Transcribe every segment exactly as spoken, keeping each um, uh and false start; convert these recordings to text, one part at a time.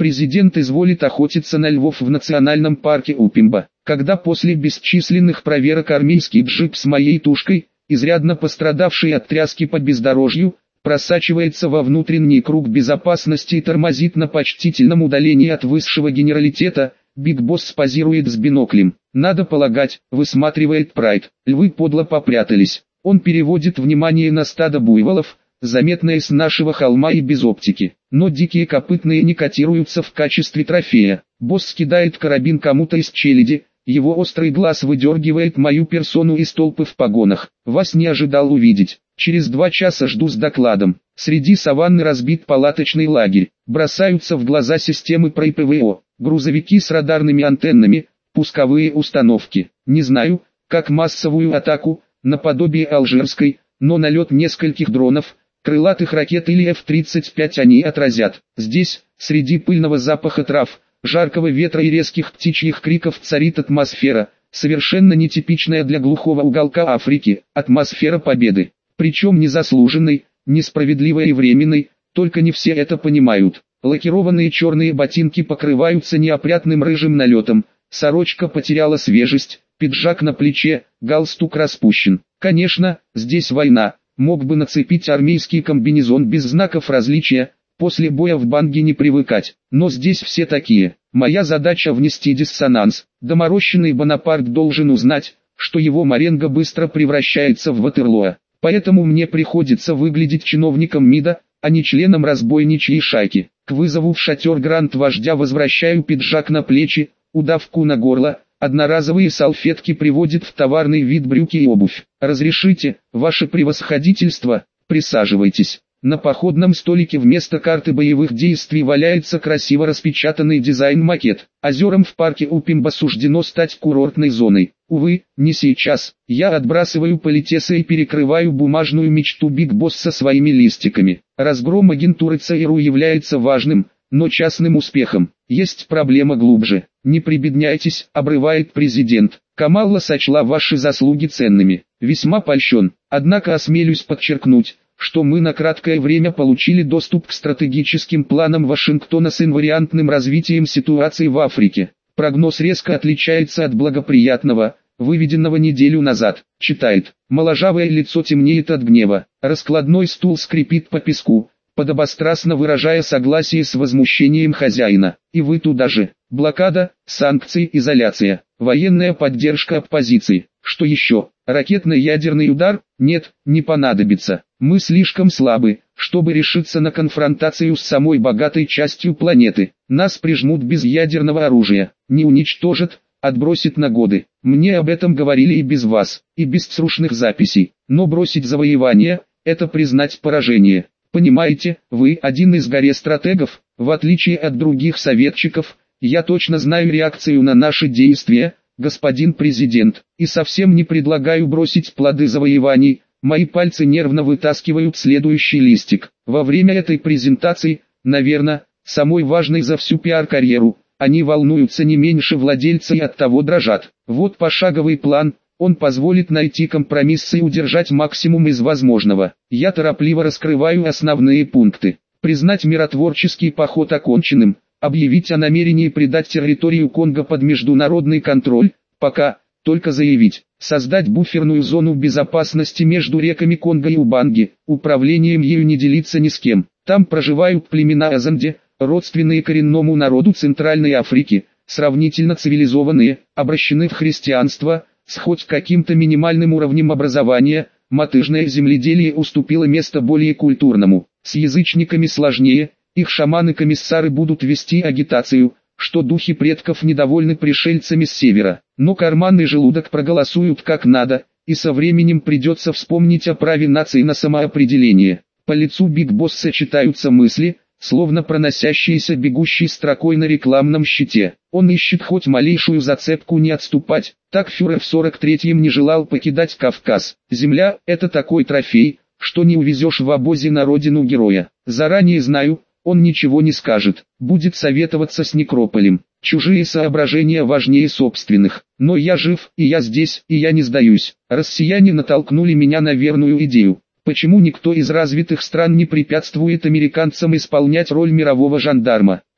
президент изволит охотиться на львов в национальном парке Упимба. Когда после бесчисленных проверок армейский джип с моей тушкой, изрядно пострадавший от тряски по бездорожью, просачивается во внутренний круг безопасности и тормозит на почтительном удалении от высшего генералитета, Биг Босс позирует с биноклем. Надо полагать, высматривает Прайд. Львы подло попрятались. Он переводит внимание на стадо буйволов, заметное с нашего холма и без оптики. Но дикие копытные не котируются в качестве трофея. Босс кидает карабин кому-то из челяди, его острый глаз выдергивает мою персону из толпы в погонах. Вас не ожидал увидеть. Через два часа жду с докладом. Среди саванны разбит палаточный лагерь. Бросаются в глаза системы ПРО, грузовики с радарными антеннами, пусковые установки. Не знаю, как массовую атаку, наподобие алжирской, но налет нескольких дронов, крылатых ракет или эф тридцать пять они отразят. Здесь, среди пыльного запаха трав, жаркого ветра и резких птичьих криков царит атмосфера, совершенно нетипичная для глухого уголка Африки, атмосфера победы. Причем незаслуженной, несправедливой и временной, только не все это понимают. Лакированные черные ботинки покрываются неопрятным рыжим налетом, сорочка потеряла свежесть, пиджак на плече, галстук распущен. Конечно, здесь война, мог бы нацепить армейский комбинезон без знаков различия, после боя в банге не привыкать, но здесь все такие. Моя задача внести диссонанс. Доморощенный Бонапарт должен узнать, что его Маренго быстро превращается в Ватерлоо. Поэтому мне приходится выглядеть чиновником МИДа, а не членом разбойничьей шайки. К вызову в шатер Гранд вождя возвращаю пиджак на плечи, удавку на горло, одноразовые салфетки приводит в товарный вид брюки и обувь. Разрешите, ваше превосходительство, присаживайтесь. На походном столике вместо карты боевых действий валяется красиво распечатанный дизайн-макет. Озерам в парке Упимба суждено стать курортной зоной. Увы, не сейчас. Я отбрасываю политесы и перекрываю бумажную мечту Биг Босса своими листиками. Разгром агентуры ЦРУ является важным, но частным успехом. Есть проблема глубже. Не прибедняйтесь, обрывает президент. Камалла сочла ваши заслуги ценными. Весьма польщен. Однако осмелюсь подчеркнуть, что мы на краткое время получили доступ к стратегическим планам Вашингтона с инвариантным развитием ситуации в Африке. Прогноз резко отличается от благоприятного, выведенного неделю назад. Читает. Моложавое лицо темнеет от гнева. Раскладной стул скрипит по песку, подобострастно выражая согласие с возмущением хозяина. И вы туда же. Блокада, санкции, изоляция, военная поддержка оппозиции. Что еще? Ракетно-ядерный удар? Нет, не понадобится. Мы слишком слабы, чтобы решиться на конфронтацию с самой богатой частью планеты. Нас прижмут без ядерного оружия, не уничтожат, отбросит на годы. Мне об этом говорили и без вас, и без срочных записей. Но бросить завоевание – это признать поражение. Понимаете, вы один из горе стратегов, в отличие от других советчиков. Я точно знаю реакцию на наши действия, господин президент, и совсем не предлагаю бросить плоды завоеваний. Мои пальцы нервно вытаскивают следующий листик. Во время этой презентации, наверное, самой важной за всю пиар-карьеру, они волнуются не меньше владельца и оттого дрожат. Вот пошаговый план, он позволит найти компромиссы и удержать максимум из возможного. Я торопливо раскрываю основные пункты. Признать миротворческий поход оконченным, объявить о намерении придать территорию Конго под международный контроль, пока, только заявить, создать буферную зону безопасности между реками Конго и Убанги, управлением ею не делиться ни с кем. Там проживают племена Азанде, родственные коренному народу Центральной Африки, сравнительно цивилизованные, обращены в христианство, с хоть каким-то минимальным уровнем образования. Мотыжное земледелие уступило место более культурному. С язычниками сложнее, их шаманы-комиссары будут вести агитацию, что духи предков недовольны пришельцами с севера, но карманный желудок проголосуют как надо, и со временем придется вспомнить о праве нации на самоопределение. По лицу Биг Босса читаются мысли, словно проносящиеся бегущей строкой на рекламном щите. Он ищет хоть малейшую зацепку не отступать, так фюрер в сорок третьем не желал покидать Кавказ. Земля – это такой трофей, что не увезешь в обозе на родину героя. Заранее знаю, он ничего не скажет, будет советоваться с некрополем. Чужие соображения важнее собственных. Но я жив, и я здесь, и я не сдаюсь. Россияне натолкнули меня на верную идею. Почему никто из развитых стран не препятствует американцам исполнять роль мирового жандарма?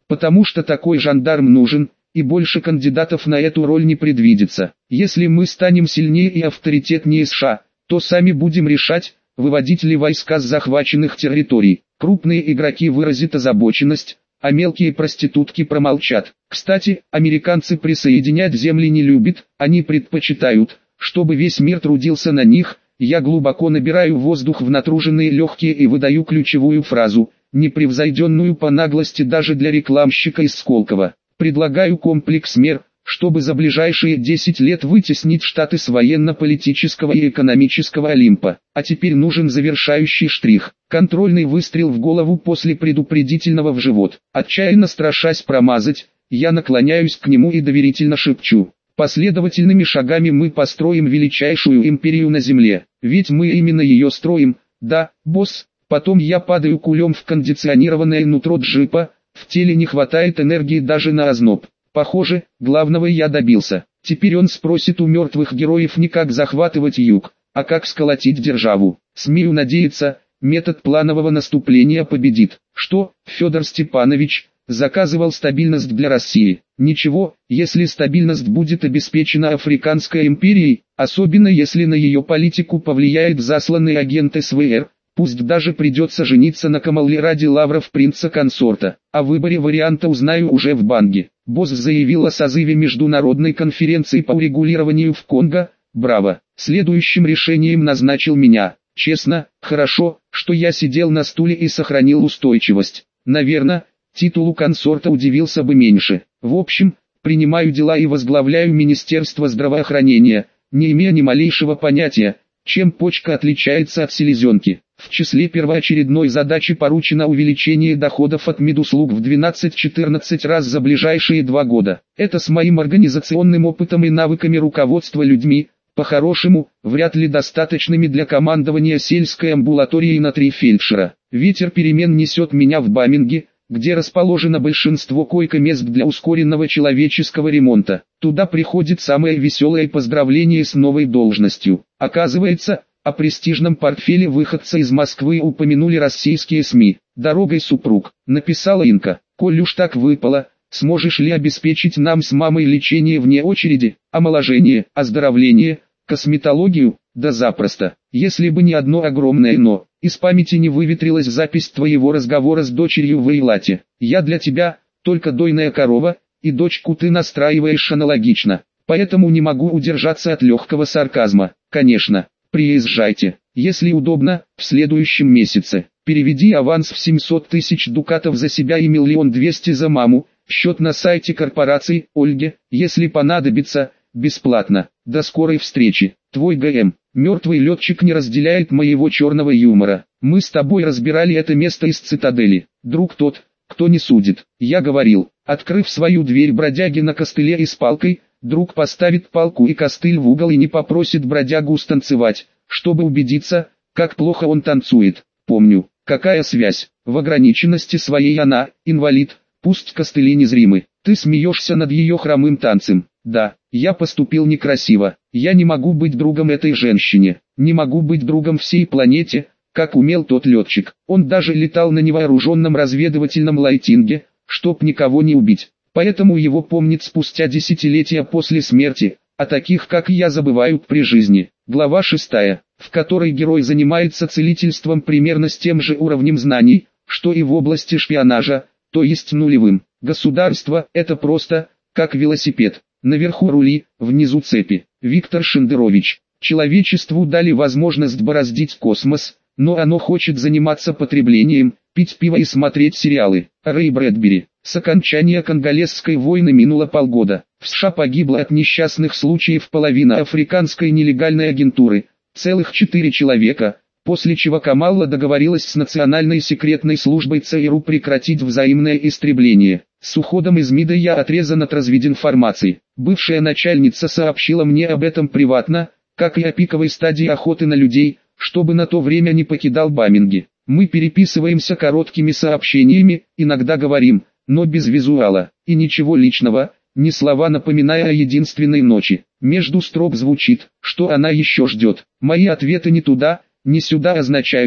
Потому что такой жандарм нужен, и больше кандидатов на эту роль не предвидится. Если мы станем сильнее и авторитетнее США, то сами будем решать, выводить ли войска с захваченных территорий. Крупные игроки выразят озабоченность, а мелкие проститутки промолчат. Кстати, американцы присоединять земли не любят, они предпочитают, чтобы весь мир трудился на них. Я глубоко набираю воздух в натруженные легкие и выдаю ключевую фразу, непревзойденную по наглости даже для рекламщика из Сколково. Предлагаю комплекс мер, чтобы за ближайшие десять лет вытеснить Штаты с военно-политического и экономического Олимпа. А теперь нужен завершающий штрих. Контрольный выстрел в голову после предупредительного в живот. Отчаянно страшась промазать, я наклоняюсь к нему и доверительно шепчу. Последовательными шагами мы построим величайшую империю на земле. Ведь мы именно ее строим, да, босс? Потом я падаю кулем в кондиционированное нутро джипа, в теле не хватает энергии даже на озноб. Похоже, главного я добился. Теперь он спросит у мертвых героев не как захватывать юг, а как сколотить державу. Смею надеяться, метод планового наступления победит. Что, Федор Степанович, заказывал стабильность для России? Ничего, если стабильность будет обеспечена Африканской империей, особенно если на ее политику повлияет засланный агент СВР, пусть даже придется жениться на Камале ради лавров принца-консорта. О выборе варианта узнаю уже в Банге. Босс заявил о созыве международной конференции по урегулированию в Конго. Браво. Следующим решением назначил меня. Честно, хорошо, что я сидел на стуле и сохранил устойчивость. Наверное, титулу консорта удивился бы меньше. В общем, принимаю дела и возглавляю Министерство здравоохранения, не имея ни малейшего понятия, чем почка отличается от селезенки. В числе первоочередной задачи поручено увеличение доходов от медуслуг в двенадцать-четырнадцать раз за ближайшие два года. Это с моим организационным опытом и навыками руководства людьми, по-хорошему, вряд ли достаточными для командования сельской амбулаторией на три фельдшера. Ветер перемен несет меня в Баминги, где расположено большинство койко-мест для ускоренного человеческого ремонта. Туда приходит самое веселое поздравление с новой должностью. Оказывается, о престижном портфеле выходца из Москвы упомянули российские СМИ. «Дорогой, супруг», написала Инка. «Коль уж так выпало, сможешь ли обеспечить нам с мамой лечение вне очереди, омоложение, оздоровление, косметологию?» Да запросто. Если бы не одно огромное «но», из памяти не выветрилась запись твоего разговора с дочерью в Эйлате. «Я для тебя, только дойная корова, и дочку ты настраиваешь аналогично. Поэтому не могу удержаться от легкого сарказма. Конечно, приезжайте, если удобно, в следующем месяце. Переведи аванс в семьсот тысяч дукатов за себя и миллион двести за маму. Счет на сайте корпорации, Ольге, если понадобится, бесплатно. До скорой встречи. Твой ГМ». Мертвый летчик не разделяет моего черного юмора. Мы с тобой разбирали это место из цитадели. Друг тот, кто не судит. Я говорил, открыв свою дверь бродяги на костыле и с палкой, друг поставит палку и костыль в угол и не попросит бродягу станцевать, чтобы убедиться, как плохо он танцует. Помню, какая связь. В ограниченности своей она, инвалид, пусть костыли незримы. Ты смеешься над ее хромым танцем. Да, я поступил некрасиво. Я не могу быть другом этой женщине. Не могу быть другом всей планете, как умел тот летчик. Он даже летал на невооруженном разведывательном лайтинге, чтоб никого не убить. Поэтому его помнят спустя десятилетия после смерти, а таких как я забывают при жизни. Глава шестая, в которой герой занимается целительством примерно с тем же уровнем знаний, что и в области шпионажа, то есть нулевым. Государство – это просто, как велосипед. Наверху рули, внизу цепи. Виктор Шендерович. Человечеству дали возможность бороздить космос, но оно хочет заниматься потреблением, пить пиво и смотреть сериалы. Рэй Брэдбери. С окончания конголезской войны минуло полгода. В США погибло от несчастных случаев половина африканской нелегальной агентуры, целых четыре человека, после чего Камалла договорилась с Национальной секретной службой ЦРУ прекратить взаимное истребление. С уходом из МИДа я отрезан от развединформации. Бывшая начальница сообщила мне об этом приватно, как и о пиковой стадии охоты на людей, чтобы на то время не покидал Баминги. Мы переписываемся короткими сообщениями, иногда говорим, но без визуала, и ничего личного, ни слова напоминая о единственной ночи. Между строк звучит, что она еще ждет. Мои ответы ни туда, ни сюда означают,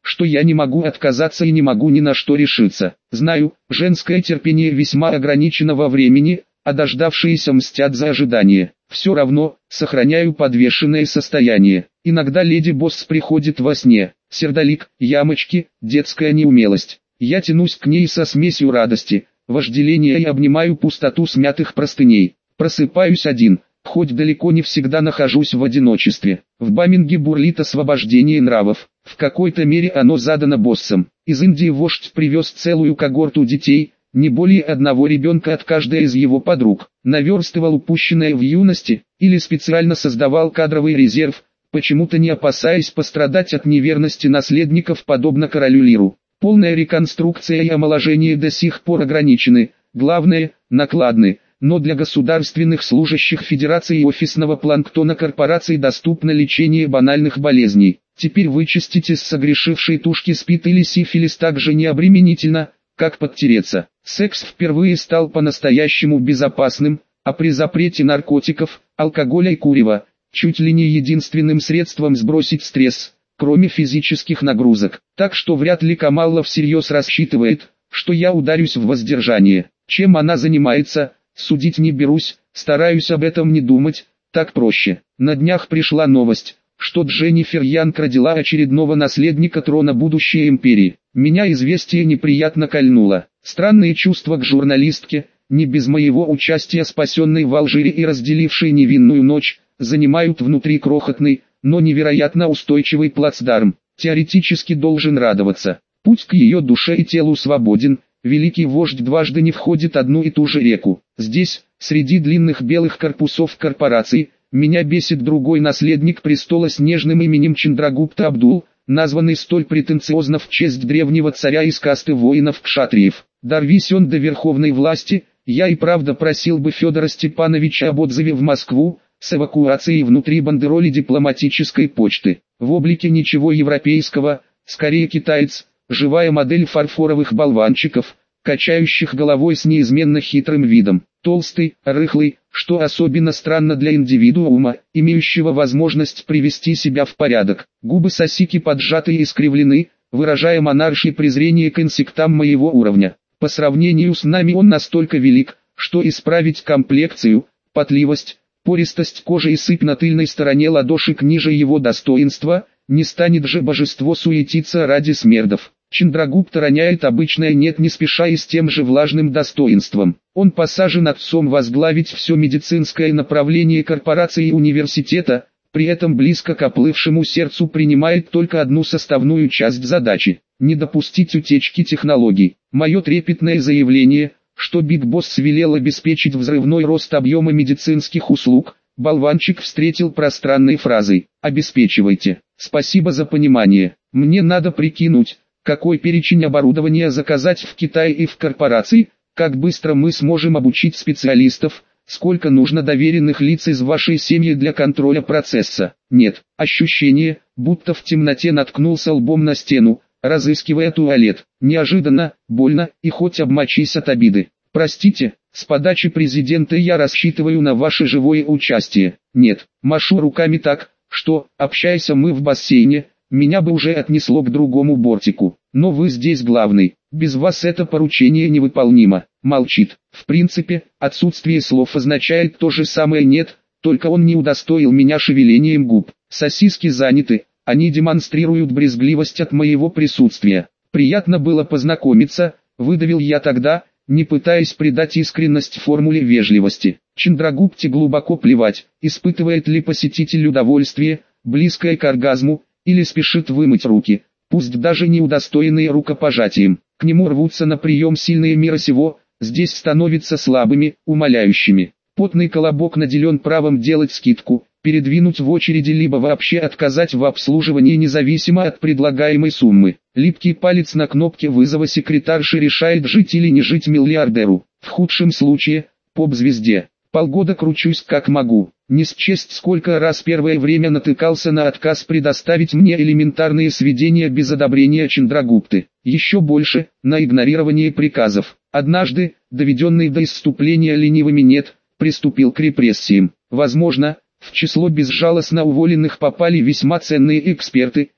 что я не могу отказаться и не могу ни на что решиться. Знаю, женское терпение весьма ограничено во времени, а дождавшиеся мстят за ожидание. Все равно, сохраняю подвешенное состояние. Иногда леди Босс приходит во сне. Сердолик, ямочки, детская неумелость. Я тянусь к ней со смесью радости, вожделения и обнимаю пустоту смятых простыней. Просыпаюсь один, хоть далеко не всегда нахожусь в одиночестве. В Баминге бурлит освобождение нравов. В какой-то мере оно задано боссом. Из Индии вождь привез целую когорту детей, не более одного ребенка от каждой из его подруг. Наверстывал упущенное в юности, или специально создавал кадровый резерв, почему-то не опасаясь пострадать от неверности наследников подобно королю Лиру. Полная реконструкция и омоложение до сих пор ограничены, главное, накладны, но для государственных служащих Федерации и офисного планктона корпораций доступно лечение банальных болезней. Теперь вычистить из согрешившей тушки СПИД или сифилис так же необременительно, как подтереться. Секс впервые стал по-настоящему безопасным, а при запрете наркотиков, алкоголя и курева, чуть ли не единственным средством сбросить стресс, кроме физических нагрузок. Так что вряд ли Камалла всерьез рассчитывает, что я ударюсь в воздержание. Чем она занимается, судить не берусь, стараюсь об этом не думать, так проще. На днях пришла новость, что Дженнифер Янг родила очередного наследника трона будущей империи. Меня известие неприятно кольнуло. Странные чувства к журналистке, не без моего участия спасенной в Алжире и разделившей невинную ночь, занимают внутри крохотный, но невероятно устойчивый плацдарм. Теоретически должен радоваться. Путь к ее душе и телу свободен. Великий вождь дважды не входит в одну и ту же реку. Здесь, среди длинных белых корпусов корпораций, меня бесит другой наследник престола с нежным именем Чандрагупта Абдул, названный столь претенциозно в честь древнего царя из касты воинов-кшатриев. Дорвись он до верховной власти, я и правда просил бы Федора Степановича об отзыве в Москву, с эвакуацией внутри бандероли дипломатической почты. В облике ничего европейского, скорее китаец, живая модель фарфоровых болванчиков, качающих головой с неизменно хитрым видом. Толстый, рыхлый, что особенно странно для индивидуума, имеющего возможность привести себя в порядок. Губы сосики поджаты и искривлены, выражая монаршее презрение к инсектам моего уровня. По сравнению с нами он настолько велик, что исправить комплекцию, потливость, пористость кожи и сыпь на тыльной стороне ладошек ниже его достоинства, не станет же божество суетиться ради смердов. Чандрагупта роняет обычное «нет» не спеша и с тем же влажным достоинством. Он посажен отцом возглавить все медицинское направление корпорации и университета, при этом близко к оплывшему сердцу принимает только одну составную часть задачи – не допустить утечки технологий. Мое трепетное заявление, что Биг Босс велел обеспечить взрывной рост объема медицинских услуг, болванчик встретил пространной фразой «обеспечивайте». Спасибо за понимание. Мне надо прикинуть, какой перечень оборудования заказать в Китае и в корпорации, как быстро мы сможем обучить специалистов, сколько нужно доверенных лиц из вашей семьи для контроля процесса. Нет, ощущение, будто в темноте наткнулся лбом на стену, разыскивая туалет. Неожиданно, больно и хоть обмочись от обиды. Простите, с подачи президента я рассчитываю на ваше живое участие. Нет, машу руками так, что, общаясь мы в бассейне, меня бы уже отнесло к другому бортику. Но вы здесь главный, без вас это поручение невыполнимо. Молчит. В принципе, отсутствие слов означает то же самое «нет», только он не удостоил меня шевелением губ. Сосиски заняты, они демонстрируют брезгливость от моего присутствия. Приятно было познакомиться, выдавил я тогда, не пытаясь придать искренность формуле вежливости. Чандрагупте глубоко плевать, испытывает ли посетитель удовольствие, близкое к оргазму, или спешит вымыть руки, пусть даже не удостоенные рукопожатием. К нему рвутся на прием сильные мира сего, здесь становятся слабыми, умоляющими. Потный колобок наделен правом делать скидку, передвинуть в очереди либо вообще отказать в обслуживании независимо от предлагаемой суммы. Липкий палец на кнопке вызова секретарши решает жить или не жить миллиардеру. В худшем случае, поп-звезде. Полгода кручусь как могу. Не счесть сколько раз первое время натыкался на отказ предоставить мне элементарные сведения без одобрения Чандрагупты. Еще больше, на игнорирование приказов. Однажды, доведенный до исступления ленивыми «нет», приступил к репрессиям. Возможно, в число безжалостно уволенных попали весьма ценные эксперты,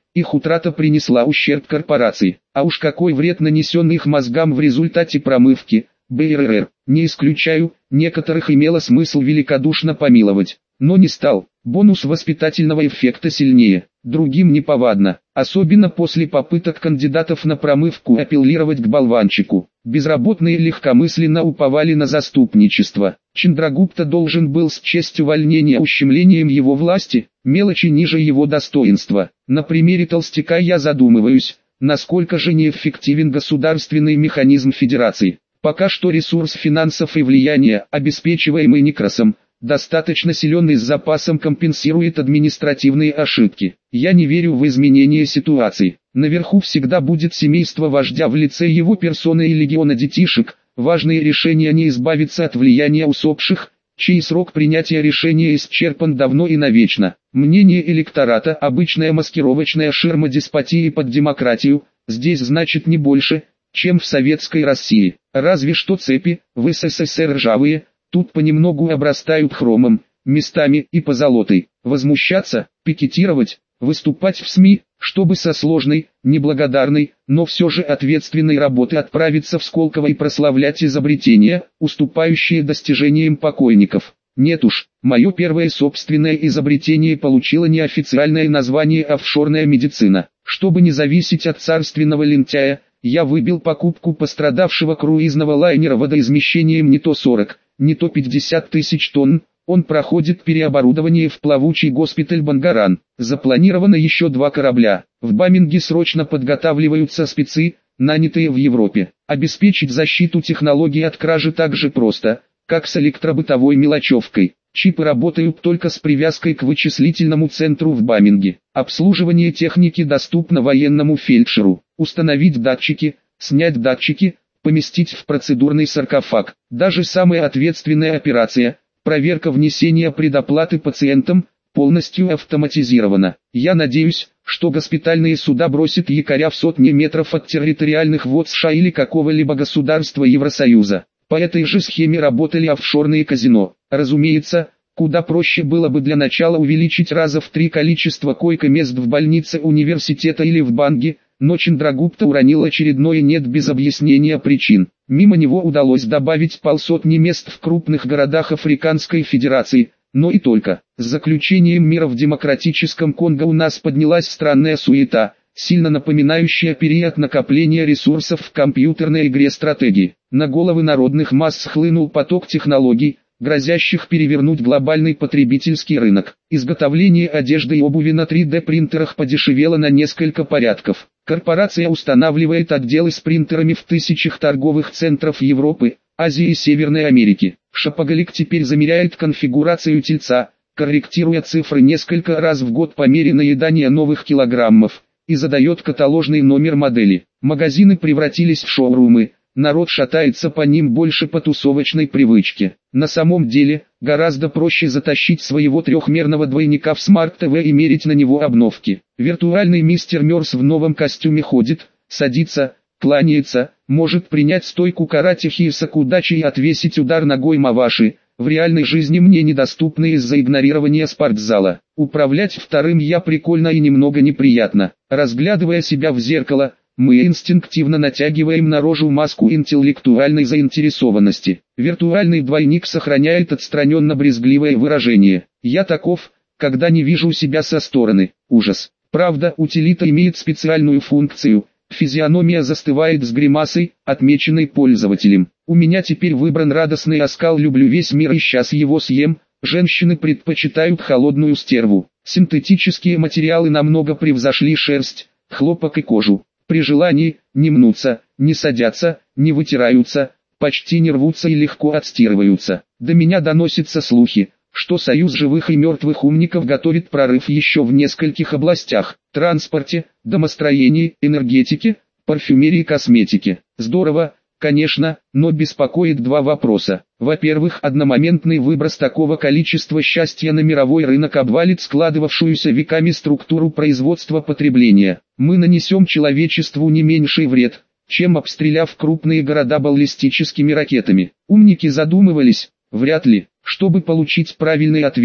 Их утрата принесла ущерб корпорации. А уж какой вред нанесен их мозгам в результате промывки, БРР, не исключаю, некоторых имело смысл великодушно помиловать, но не стал. Бонус воспитательного эффекта сильнее, другим неповадно, особенно после попыток кандидатов на промывку апеллировать к болванчику. Безработные легкомысленно уповали на заступничество. Чандрагупта должен был счесть увольнение ущемлением его власти, мелочи ниже его достоинства. На примере толстяка я задумываюсь, насколько же неэффективен государственный механизм федерации. Пока что ресурс финансов и влияния, обеспечиваемый Никросом, достаточно силен и с запасом компенсирует административные ошибки. Я не верю в изменение ситуации. Наверху всегда будет семейство вождя в лице его персоны и легиона детишек. Важные решения не избавиться от влияния усопших, чей срок принятия решения исчерпан давно и навечно. Мнение электората – обычная маскировочная ширма деспотии под демократию, здесь значит не больше, чем в советской России. Разве что цепи, в СССР ржавые, тут понемногу обрастают хромом, местами и позолотой. Возмущаться, пикетировать, выступать в СМИ, чтобы со сложной, неблагодарной, но все же ответственной работы отправиться в Сколково и прославлять изобретения, уступающие достижениям покойников. Нет уж, мое первое собственное изобретение получило неофициальное название «офшорная медицина». Чтобы не зависеть от царственного лентяя, я выбил покупку пострадавшего круизного лайнера водоизмещением не то сорок, не то пятьдесят тысяч тонн. Он проходит переоборудование в плавучий госпиталь Бангаран. Запланировано еще два корабля. В Баминге срочно подготавливаются спецы, нанятые в Европе. Обеспечить защиту технологий от кражи так же просто, как с электробытовой мелочевкой. Чипы работают только с привязкой к вычислительному центру в Баминге. Обслуживание техники доступно военному фельдшеру. Установить датчики, снять датчики, поместить в процедурный саркофаг. Даже самая ответственная операция, проверка внесения предоплаты пациентам, полностью автоматизирована. Я надеюсь, что госпитальные суда бросят якоря в сотни метров от территориальных вод США или какого-либо государства Евросоюза. По этой же схеме работали офшорные казино. Разумеется, куда проще было бы для начала увеличить раза в три количество койко-мест в больнице университета или в банке, но Чандрагупта уронил очередное «нет» без объяснения причин. Мимо него удалось добавить полсотни мест в крупных городах Африканской Федерации, но и только. С заключением мира в демократическом Конго у нас поднялась странная суета, сильно напоминающая период накопления ресурсов в компьютерной игре стратегии. На головы народных масс схлынул поток технологий, грозящих перевернуть глобальный потребительский рынок. Изготовление одежды и обуви на три дэ принтерах подешевело на несколько порядков. Корпорация устанавливает отделы с принтерами в тысячах торговых центров Европы, Азии и Северной Америки. Шопоголик теперь замеряет конфигурацию тельца, корректируя цифры несколько раз в год по мере наедания новых килограммов, и задает каталожный номер модели. Магазины превратились в шоурумы. Народ шатается по ним больше по тусовочной привычке. На самом деле, гораздо проще затащить своего трехмерного двойника в смарт-ТВ и мерить на него обновки. Виртуальный мистер Мёрс в новом костюме ходит, садится, кланяется, может принять стойку карате Сакудачи и отвесить удар ногой Маваши, в реальной жизни мне недоступны из-за игнорирования спортзала. Управлять вторым я прикольно и немного неприятно. Разглядывая себя в зеркало, мы инстинктивно натягиваем на рожу маску интеллектуальной заинтересованности. Виртуальный двойник сохраняет отстраненно-брезгливое выражение. Я таков, когда не вижу себя со стороны. Ужас. Правда, утилита имеет специальную функцию. Физиономия застывает с гримасой, отмеченной пользователем. У меня теперь выбран радостный оскал «люблю весь мир и сейчас его съем». Женщины предпочитают холодную стерву. Синтетические материалы намного превзошли шерсть, хлопок и кожу. При желании, не мнутся, не садятся, не вытираются, почти не рвутся и легко отстирываются. До меня доносятся слухи, что Союз живых и мертвых умников готовит прорыв еще в нескольких областях: транспорте, домостроении, энергетике, парфюмерии и косметике. Здорово, конечно, но беспокоит два вопроса. Во-первых, одномоментный выброс такого количества счастья на мировой рынок обвалит складывавшуюся веками структуру производства-потребления. Мы нанесем человечеству не меньший вред, чем обстреляв крупные города баллистическими ракетами. Умники задумывались? Вряд ли. Чтобы получить правильный ответ,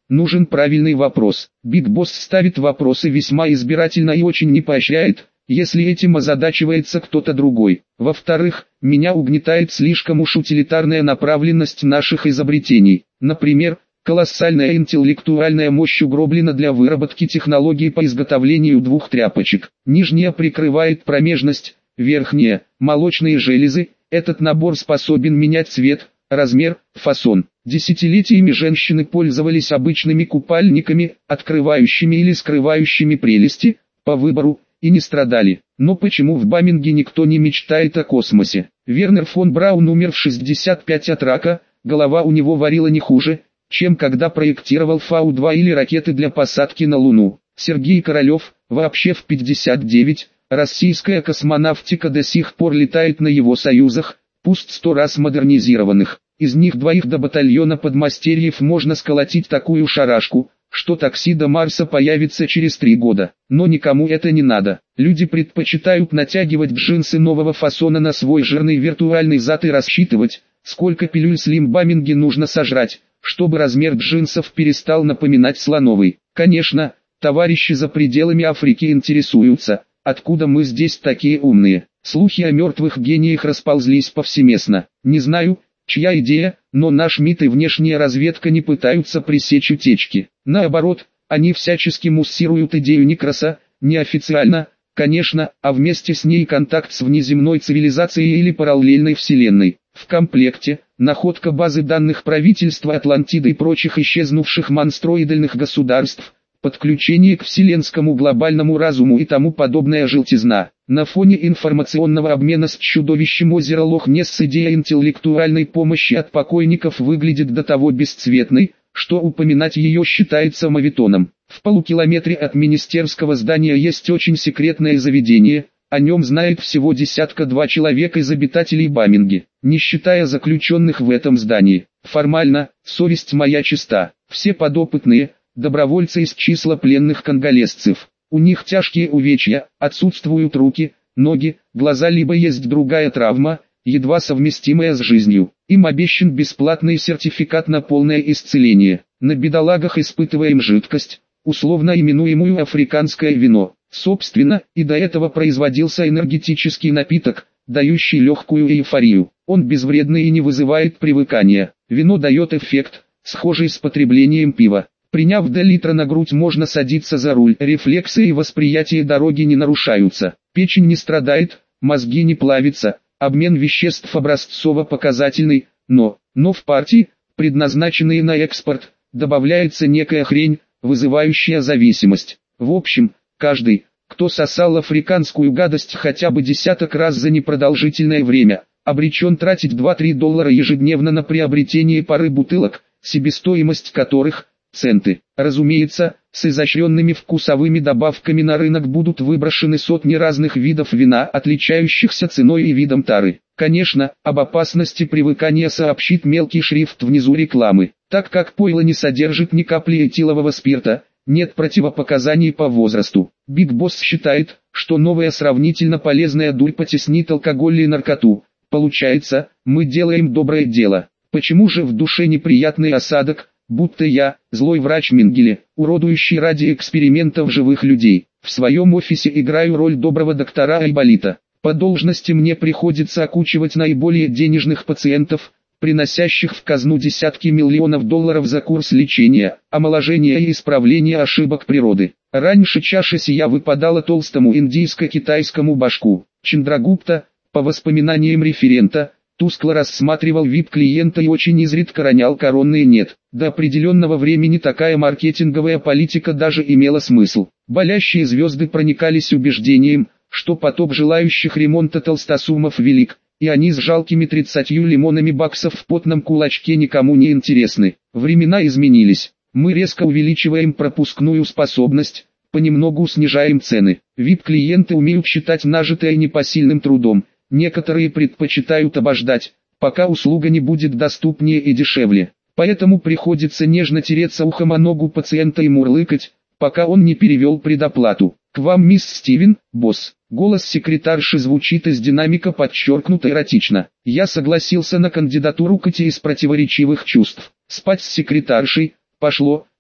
Нужен правильный вопрос. Биг Босс ставит вопросы весьма избирательно и очень не поощряет, если этим озадачивается кто-то другой. Во-вторых, меня угнетает слишком уж утилитарная направленность наших изобретений. Например, колоссальная интеллектуальная мощь угроблена для выработки технологий по изготовлению двух тряпочек. Нижняя прикрывает промежность, верхняя – молочные железы. Этот набор способен менять цвет, размер, фасон. Десятилетиями женщины пользовались обычными купальниками, открывающими или скрывающими прелести, по выбору, и не страдали. Но почему в Баминге никто не мечтает о космосе? Вернер фон Браун умер в шестьдесят пять от рака, голова у него варила не хуже, чем когда проектировал Фау два или ракеты для посадки на Луну. Сергей Королев, вообще в пятьдесят девять, российская космонавтика до сих пор летает на его союзах, пусть сто раз модернизированных. Из них двоих до батальона подмастерьев можно сколотить такую шарашку, что такси до Марса появится через три года. Но никому это не надо. Люди предпочитают натягивать джинсы нового фасона на свой жирный виртуальный зад и рассчитывать, сколько пилюль Slim Баминги нужно сожрать, чтобы размер джинсов перестал напоминать слоновый. Конечно, товарищи за пределами Африки интересуются, откуда мы здесь такие умные. Слухи о мертвых гениях расползлись повсеместно. Не знаю, чья идея, но наш МИД и внешняя разведка не пытаются пресечь утечки. Наоборот, они всячески муссируют идею Некраса, неофициально, конечно, а вместе с ней контакт с внеземной цивилизацией или параллельной вселенной. В комплекте – находка базы данных правительства Атлантиды и прочих исчезнувших монстроидальных государств, подключение к вселенскому глобальному разуму и тому подобная желтизна. На фоне информационного обмена с чудовищем озера Лох-Несс идея интеллектуальной помощи от покойников выглядит до того бесцветной, что упоминать ее считается моветоном. В полукилометре от министерского здания есть очень секретное заведение, о нем знает всего десятка-два человек из обитателей Баминги, не считая заключенных в этом здании. Формально, совесть моя чиста, все подопытные – добровольцы из числа пленных конголезцев. У них тяжкие увечья, отсутствуют руки, ноги, глаза, либо есть другая травма, едва совместимая с жизнью. Им обещан бесплатный сертификат на полное исцеление. На бедолагах испытываем жидкость, условно именуемую африканское вино. Собственно, и до этого производился энергетический напиток, дающий легкую эйфорию. Он безвредный и не вызывает привыкания. Вино дает эффект, схожий с потреблением пива. Приняв до литра на грудь, можно садиться за руль. Рефлексы и восприятие дороги не нарушаются. Печень не страдает, мозги не плавятся. Обмен веществ образцово-показательный, но, но в партии, предназначенные на экспорт, добавляется некая хрень, вызывающая зависимость. В общем, каждый, кто сосал африканскую гадость хотя бы десяток раз за непродолжительное время, обречен тратить два-три доллара ежедневно на приобретение пары бутылок, себестоимость которых – центы. Разумеется, с изощренными вкусовыми добавками на рынок будут выброшены сотни разных видов вина, отличающихся ценой и видом тары. Конечно, об опасности привыкания сообщит мелкий шрифт внизу рекламы. Так как пойло не содержит ни капли этилового спирта, нет противопоказаний по возрасту. Биг Босс считает, что новая сравнительно полезная дурь потеснит алкоголь и наркоту. Получается, мы делаем доброе дело. Почему же в душе неприятный осадок? Будто я, злой врач Менгеле, уродующий ради экспериментов живых людей, в своем офисе играю роль доброго доктора Айболита. По должности мне приходится окучивать наиболее денежных пациентов, приносящих в казну десятки миллионов долларов за курс лечения, омоложения и исправления ошибок природы. Раньше чаша сия выпадала толстому индийско-китайскому башку. Чандрагупта, по воспоминаниям референта, тускло рассматривал вип-клиента и очень изредка ронял коронные «нет». До определенного времени такая маркетинговая политика даже имела смысл. Болящие звезды проникались убеждением, что поток желающих ремонта толстосумов велик, и они с жалкими тридцатью лимонами баксов в потном кулачке никому не интересны. Времена изменились. Мы резко увеличиваем пропускную способность, понемногу снижаем цены. вип-клиенты умеют считать нажитое непосильным трудом. Некоторые предпочитают обождать, пока услуга не будет доступнее и дешевле. Поэтому приходится нежно тереться ухом о ногу пациента и мурлыкать, пока он не перевел предоплату. «К вам, мисс Стивен, босс». Голос секретарши звучит из динамика подчеркнуто эротично. Я согласился на кандидатуру Кати из противоречивых чувств. Спать с секретаршей, пошло,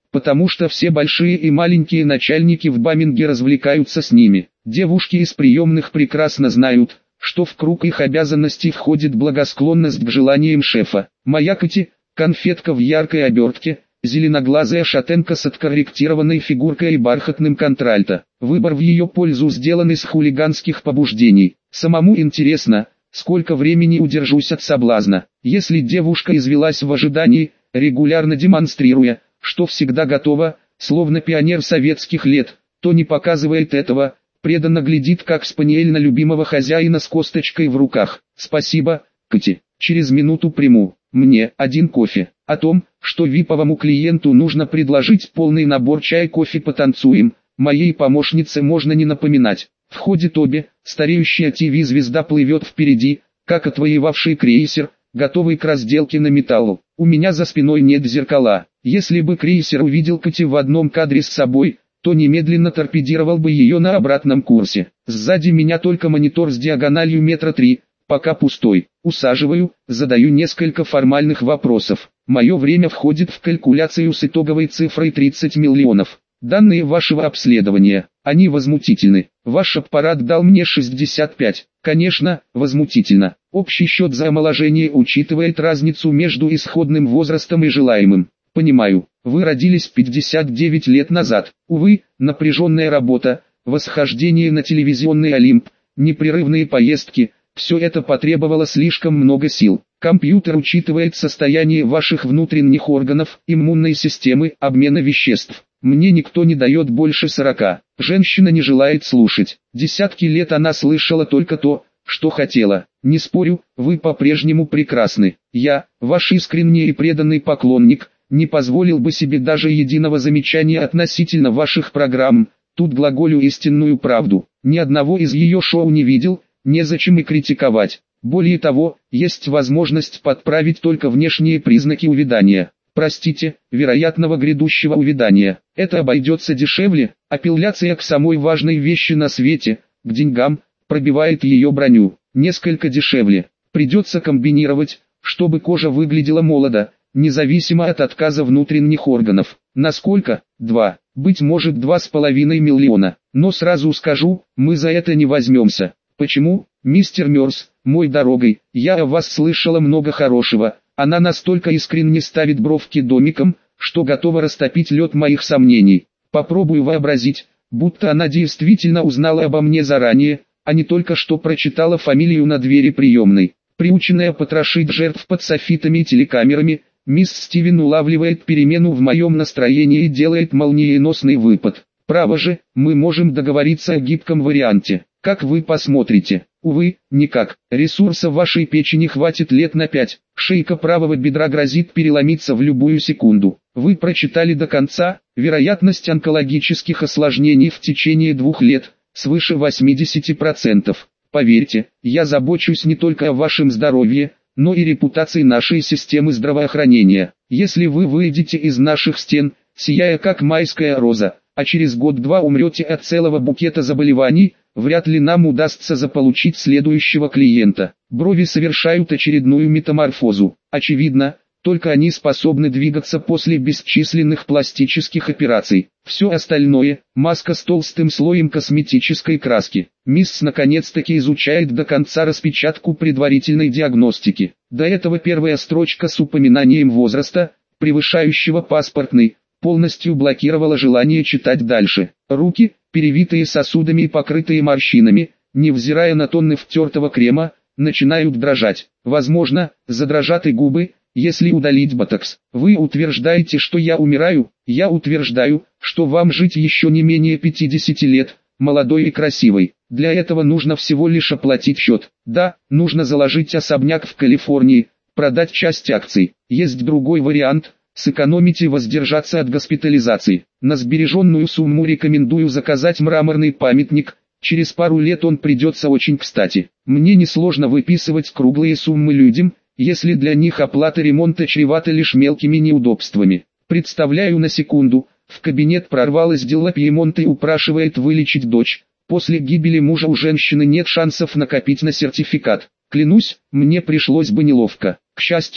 потому что все большие и маленькие начальники в Баминге развлекаются с ними. Девушки из приемных прекрасно знают, что в круг их обязанностей входит благосклонность к желаниям шефа. Моя Кати, конфетка в яркой обертке, зеленоглазая шатенка с откорректированной фигуркой и бархатным контральто. Выбор в ее пользу сделан из хулиганских побуждений. Самому интересно, сколько времени удержусь от соблазна. Если девушка извелась в ожидании, регулярно демонстрируя, что всегда готова, словно пионер советских лет, то не показывает этого, преданно глядит как спаниель на любимого хозяина с косточкой в руках. Спасибо, Кати, через минуту приму. Мне один кофе. О том, что виповому клиенту нужно предложить полный набор чай-кофе потанцуем, моей помощнице можно не напоминать. Входит обе, стареющая ТВ-звезда плывет впереди, как отвоевавший крейсер, готовый к разделке на металлу. У меня за спиной нет зеркала. Если бы крейсер увидел Кати в одном кадре с собой, то немедленно торпедировал бы ее на обратном курсе. Сзади меня только монитор с диагональю метра три, пока пустой. Усаживаю, задаю несколько формальных вопросов. Мое время входит в калькуляцию с итоговой цифрой тридцать миллионов. Данные вашего обследования, они возмутительны. Ваш аппарат дал мне шестьдесят пять. Конечно, возмутительно. Общий счет за омоложение учитывает разницу между исходным возрастом и желаемым. Понимаю, вы родились пятьдесят девять лет назад. Увы, напряженная работа, восхождение на телевизионный Олимп, непрерывные поездки – все это потребовало слишком много сил. Компьютер учитывает состояние ваших внутренних органов, иммунной системы, обмена веществ. Мне никто не дает больше сорока. Женщина не желает слушать. Десятки лет она слышала только то, что хотела. Не спорю, вы по-прежнему прекрасны. Я, ваш искренний и преданный поклонник, не позволил бы себе даже единого замечания относительно ваших программ. Тут глаголю истинную правду. Ни одного из ее шоу не видел, незачем и критиковать. Более того, есть возможность подправить только внешние признаки увядания. Простите, вероятного грядущего увядания. Это обойдется дешевле, апелляция к самой важной вещи на свете, к деньгам, пробивает ее броню. Несколько дешевле. Придется комбинировать, чтобы кожа выглядела молодо, независимо от отказа внутренних органов. Насколько? Два. Быть может два с половиной миллиона. Но сразу скажу, мы за это не возьмемся. Почему, мистер Мёрс, мой дорогой, я о вас слышала много хорошего. Она настолько искренне ставит бровки домиком, что готова растопить лед моих сомнений. Попробую вообразить, будто она действительно узнала обо мне заранее, а не только что прочитала фамилию на двери приемной. Приученная потрошить жертв под софитами и телекамерами, мисс Стивен улавливает перемену в моем настроении и делает молниеносный выпад. Право же, мы можем договориться о гибком варианте. Как вы посмотрите? Увы, никак. Ресурса в вашей печени хватит лет на пять. Шейка правого бедра грозит переломиться в любую секунду. Вы прочитали до конца, вероятность онкологических осложнений в течение двух лет, свыше восьмидесяти процентов. Поверьте, я забочусь не только о вашем здоровье, но и репутации нашей системы здравоохранения. Если вы выйдете из наших стен, сияя как майская роза, а через год-два умрете от целого букета заболеваний, вряд ли нам удастся заполучить следующего клиента. Брови совершают очередную метаморфозу. Очевидно, только они способны двигаться после бесчисленных пластических операций. Все остальное – маска с толстым слоем косметической краски. Мисс наконец-таки изучает до конца распечатку предварительной диагностики. До этого первая строчка с упоминанием возраста, превышающего паспортный, полностью блокировала желание читать дальше. Руки, перевитые сосудами и покрытые морщинами, невзирая на тонны втертого крема, начинают дрожать. Возможно, задрожат и губы, если удалить ботокс. Вы утверждаете, что я умираю, я утверждаю, что вам жить еще не менее пятидесяти лет, молодой и красивой. Для этого нужно всего лишь оплатить счет. Да, нужно заложить особняк в Калифорнии, продать часть акций. Есть другой вариант – сэкономить и воздержаться от госпитализации. На сбереженную сумму рекомендую заказать мраморный памятник, через пару лет он придется очень кстати. Мне несложно выписывать круглые суммы людям, если для них оплата ремонта чревата лишь мелкими неудобствами. Представляю на секунду, в кабинет прорвалась дела Пьемонта и упрашивает вылечить дочь. После гибели мужа у женщины нет шансов накопить на сертификат. Клянусь, мне пришлось бы неловко. К счастью,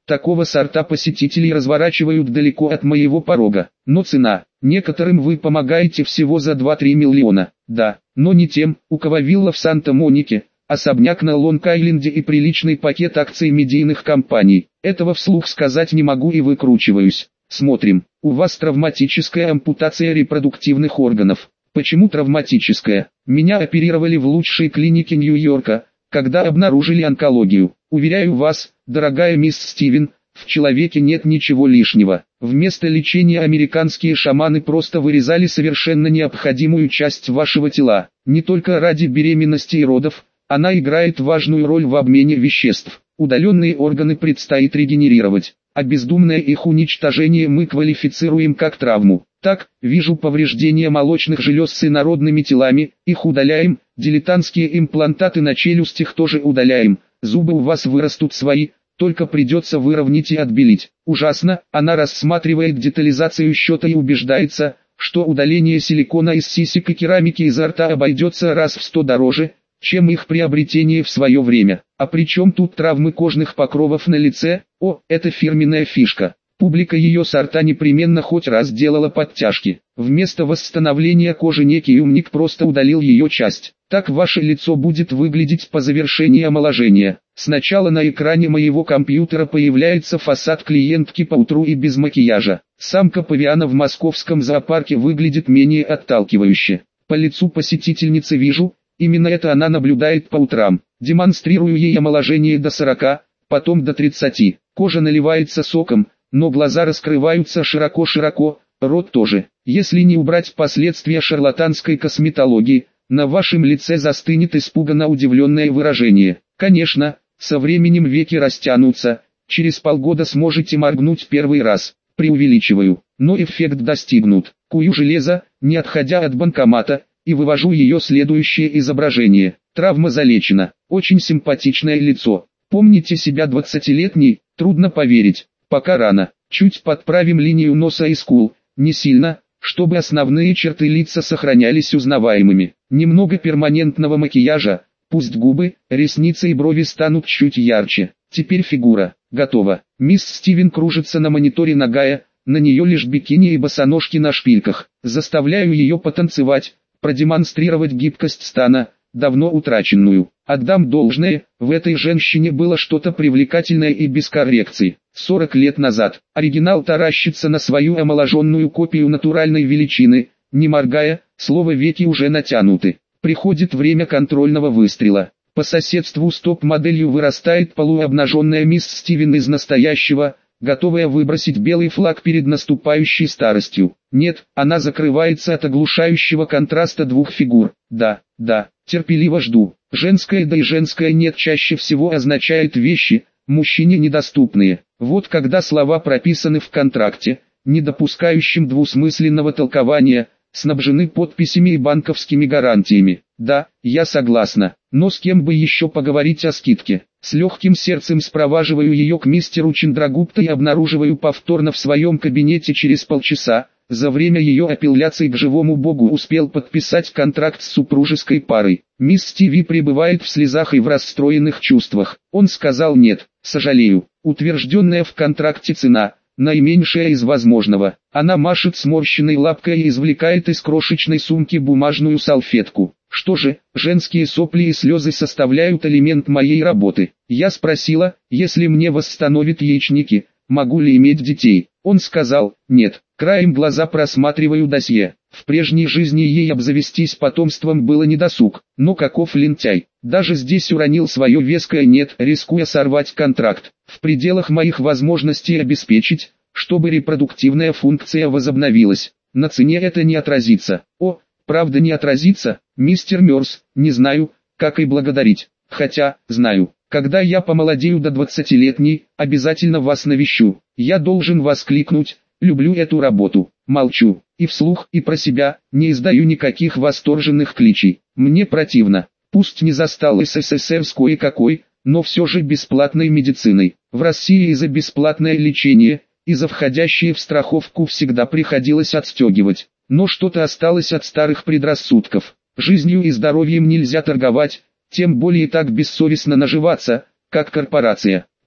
Такого сорта посетителей разворачивают далеко от моего порога. Но цена. Некоторым вы помогаете всего за два-три миллиона. Да, но не тем, у кого вилла в Санта-Монике, особняк на Лонг-Айленде и приличный пакет акций медийных компаний. Этого вслух сказать не могу и выкручиваюсь. Смотрим. У вас травматическая ампутация репродуктивных органов. Почему травматическая? Меня оперировали в лучшей клинике Нью-Йорка, когда обнаружили онкологию. Уверяю вас, дорогая мисс Стивен, в человеке нет ничего лишнего. Вместо лечения американские шаманы просто вырезали совершенно необходимую часть вашего тела. Не только ради беременности и родов, она играет важную роль в обмене веществ. Удаленные органы предстоит регенерировать, а бездумное их уничтожение мы квалифицируем как травму. Так, вижу повреждения молочных желез с инородными телами, их удаляем, дилетантские имплантаты на челюстях тоже удаляем, зубы у вас вырастут свои, только придется выровнять и отбелить. Ужасно, она рассматривает детализацию счета и убеждается, что удаление силикона из сисек и керамики изо рта обойдется раз в сто дороже, чем их приобретение в свое время. А при чем тут травмы кожных покровов на лице? О, это фирменная фишка. Публика ее сорта непременно хоть раз делала подтяжки. Вместо восстановления кожи некий умник просто удалил ее часть. Так ваше лицо будет выглядеть по завершении омоложения. Сначала на экране моего компьютера появляется фасад клиентки поутру и без макияжа. Самка павиана в московском зоопарке выглядит менее отталкивающе. По лицу посетительницы вижу, именно это она наблюдает по утрам. Демонстрирую ей омоложение до сорока, потом до тридцати. Кожа наливается соком, но глаза раскрываются широко-широко, рот тоже. Если не убрать последствия шарлатанской косметологии, на вашем лице застынет испуганно удивленное выражение. Конечно, со временем веки растянутся, через полгода сможете моргнуть первый раз. Преувеличиваю, но эффект достигнут. Кую железо, не отходя от банкомата, и вывожу ее следующее изображение. Травма залечена. Очень симпатичное лицо. Помните себя двадцатилетней? Трудно поверить. Пока рано. Чуть подправим линию носа и скул. Не сильно, чтобы основные черты лица сохранялись узнаваемыми. Немного перманентного макияжа. Пусть губы, ресницы и брови станут чуть ярче. Теперь фигура. Готова. Мисс Стивен кружится на мониторе нагая, на нее лишь бикини и босоножки на шпильках. Заставляю ее потанцевать, продемонстрировать гибкость стана, давно утраченную. Отдам должное, в этой женщине было что-то привлекательное и без коррекций. сорок лет назад, оригинал таращится на свою омоложенную копию натуральной величины, не моргая, слово веки уже натянуты. Приходит время контрольного выстрела. По соседству с топ-моделью вырастает полуобнаженная мисс Стивен из настоящего, готовая выбросить белый флаг перед наступающей старостью. Нет, она закрывается от оглушающего контраста двух фигур. Да, да, терпеливо жду. Женское да и женское нет чаще всего означает вещи, мужчине недоступные. Вот когда слова прописаны в контракте, не допускающим двусмысленного толкования, снабжены подписями и банковскими гарантиями. Да, я согласна, но с кем бы еще поговорить о скидке? С легким сердцем спроваживаю ее к мистеру Чандрагупта и обнаруживаю повторно в своем кабинете через полчаса. За время ее апелляций к живому богу успел подписать контракт с супружеской парой. Мисс Стиви пребывает в слезах и в расстроенных чувствах. Он сказал нет, сожалею. Утвержденная в контракте цена, наименьшая из возможного. Она машет сморщенной лапкой и извлекает из крошечной сумки бумажную салфетку. Что же, женские сопли и слезы составляют элемент моей работы. Я спросила, если мне восстановят яичники, могу ли иметь детей. Он сказал, нет. Краем глаза просматриваю досье. В прежней жизни ей обзавестись потомством было недосуг. Но каков лентяй. Даже здесь уронил свое веское нет, рискуя сорвать контракт. В пределах моих возможностей обеспечить, чтобы репродуктивная функция возобновилась. На цене это не отразится. О, правда не отразится, мистер Мёрс, не знаю, как и благодарить. Хотя, знаю, когда я помолодею до двадцатилетней, обязательно вас навещу. Я должен воскликнуть, люблю эту работу. Молчу, и вслух, и про себя, не издаю никаких восторженных кличей. Мне противно. Пусть не застал СССР с кое-какой, но все же бесплатной медициной. В России и за бесплатное лечение, и за входящие в страховку всегда приходилось отстегивать. Но что-то осталось от старых предрассудков. Жизнью и здоровьем нельзя торговать, тем более так бессовестно наживаться, как корпорация.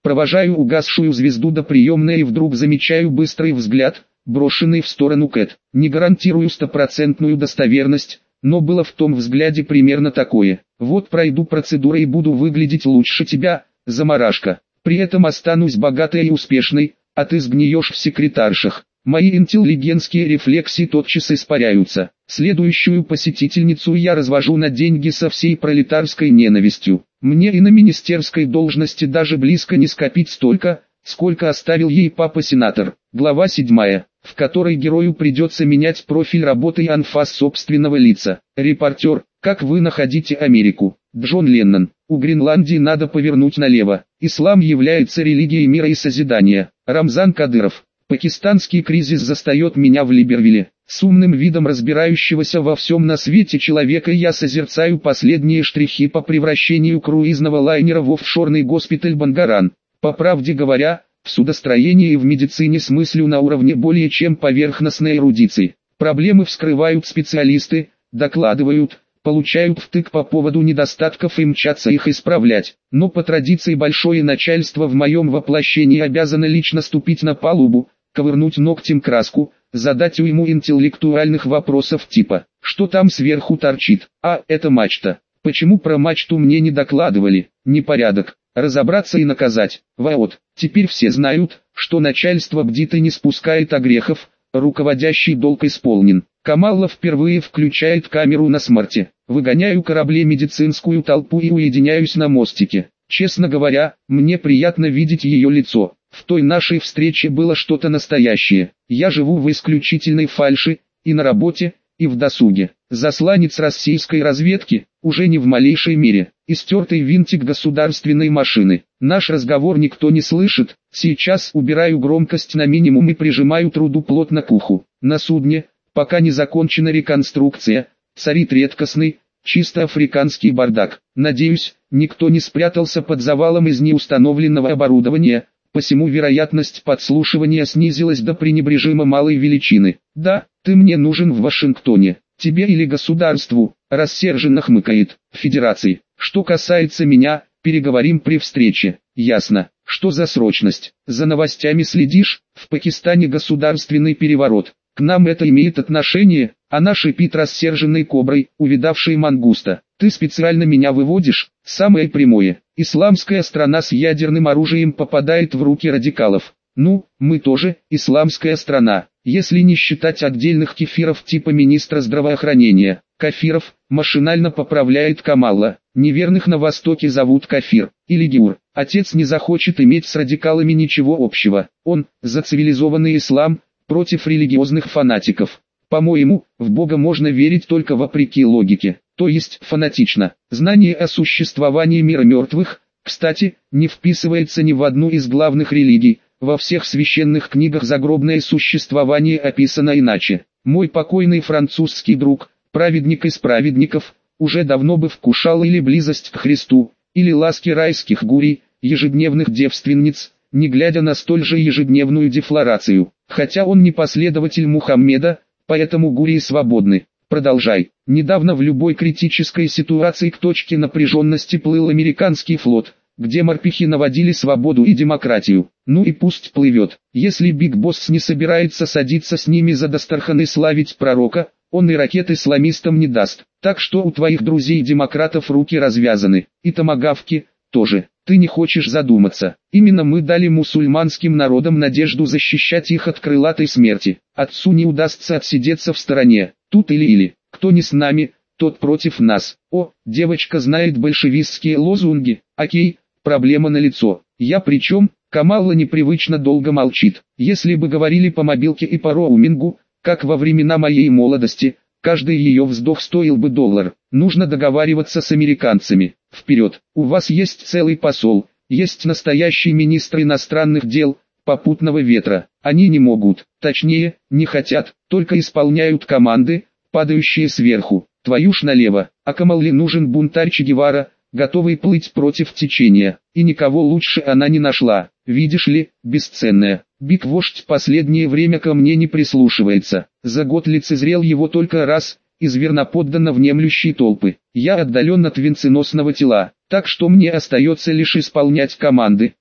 Провожаю угасшую звезду до приемной и вдруг замечаю быстрый взгляд, брошенный в сторону Кэт. Не гарантирую стопроцентную достоверность, но было в том взгляде примерно такое: вот пройду процедуру и буду выглядеть лучше тебя, заморашка. При этом останусь богатой и успешной, а ты сгниешь в секретаршах. Мои интеллигентские рефлексы тотчас испаряются. Следующую посетительницу я развожу на деньги со всей пролетарской ненавистью. Мне и на министерской должности даже близко не скопить столько, сколько оставил ей папа-сенатор. Глава седьмая, в которой герою придется менять профиль работы и анфас собственного лица. Репортер: как вы находите Америку? Джон Леннон: у Гренландии надо повернуть налево. Ислам является религией мира и созидания. Рамзан Кадыров: пакистанский кризис застает меня в Либервилле. С умным видом разбирающегося во всем на свете человека я созерцаю последние штрихи по превращению круизного лайнера в офшорный госпиталь Бангаран. По правде говоря, в судостроении и в медицине смыслю на уровне более чем поверхностной эрудиции. Проблемы вскрывают специалисты, докладывают, получают втык по поводу недостатков и мчатся их исправлять. Но по традиции большое начальство в моем воплощении обязано лично ступить на палубу, ковырнуть ногтем краску, задать уйму интеллектуальных вопросов типа: что там сверху торчит? А, это мачта. Почему про мачту мне не докладывали? Непорядок. Разобраться и наказать. Вот, теперь все знают, что начальство бдит и не спускает огрехов, руководящий долг исполнен. Камалла впервые включает камеру на смарте. Выгоняю корабле медицинскую толпу и уединяюсь на мостике. Честно говоря, мне приятно видеть ее лицо. В той нашей встрече было что-то настоящее. Я живу в исключительной фальши, и на работе, и в досуге. Засланец российской разведки, уже не в малейшей мере, истертый винтик государственной машины. Наш разговор никто не слышит, сейчас убираю громкость на минимум и прижимаю труду плотно к уху. На судне, пока не закончена реконструкция, царит редкостный, чисто африканский бардак. Надеюсь, никто не спрятался под завалом из неустановленного оборудования, посему вероятность подслушивания снизилась до пренебрежимо малой величины. Да, ты мне нужен в Вашингтоне. Тебе или государству? Рассерженно хмыкает. Федерации. Что касается меня, переговорим при встрече. Ясно. Что за срочность? За новостями следишь? В Пакистане государственный переворот. К нам это имеет отношение? Она шипит рассерженной коброй, увидавшей мангуста. Ты специально меня выводишь? Самое прямое. Исламская страна с ядерным оружием попадает в руки радикалов. Ну, мы тоже, исламская страна, если не считать отдельных кефиров типа министра здравоохранения. Кафиров, машинально поправляет Камалла. Неверных на Востоке зовут Кафир, или Гиур. Отец не захочет иметь с радикалами ничего общего. Он, за цивилизованный ислам, против религиозных фанатиков. По-моему, в Бога можно верить только вопреки логике, то есть фанатично. Знание о существовании мира мертвых, кстати, не вписывается ни в одну из главных религий. Во всех священных книгах загробное существование описано иначе. Мой покойный французский друг, праведник из праведников, уже давно бы вкушал или близость к Христу, или ласки райских гурий, ежедневных девственниц, не глядя на столь же ежедневную дефлорацию. Хотя он не последователь Мухаммеда, поэтому гурии свободны. Продолжай. Недавно в любой критической ситуации к точке напряженности плыл американский флот, где морпехи наводили свободу и демократию. Ну и пусть плывет. Если Биг Босс не собирается садиться с ними за Дастархан и славить пророка, он и ракет исламистам не даст. Так что у твоих друзей-демократов руки развязаны. И томагавки тоже. Ты не хочешь задуматься. Именно мы дали мусульманским народам надежду защищать их от крылатой смерти. Отцу не удастся отсидеться в стороне. Тут или-или. Кто не с нами, тот против нас. О, девочка знает большевистские лозунги. Окей, проблема налицо. Я при чем? Камалла непривычно долго молчит. Если бы говорили по мобилке и по роумингу, как во времена моей молодости, каждый ее вздох стоил бы доллар. Нужно договариваться с американцами. Вперед, у вас есть целый посол, есть настоящий министр иностранных дел, попутного ветра. Они не могут, точнее, не хотят, только исполняют команды, падающие сверху. Твою ж налево. А Камалле нужен бунтарь Че Гевара, готовый плыть против течения. И никого лучше она не нашла. Видишь ли, бесценная. Биг-вождь последнее время ко мне не прислушивается. За год лицезрел его только раз, из верноподданно внемлющей толпы. Я отдален от венценосного тела, так что мне остается лишь исполнять команды.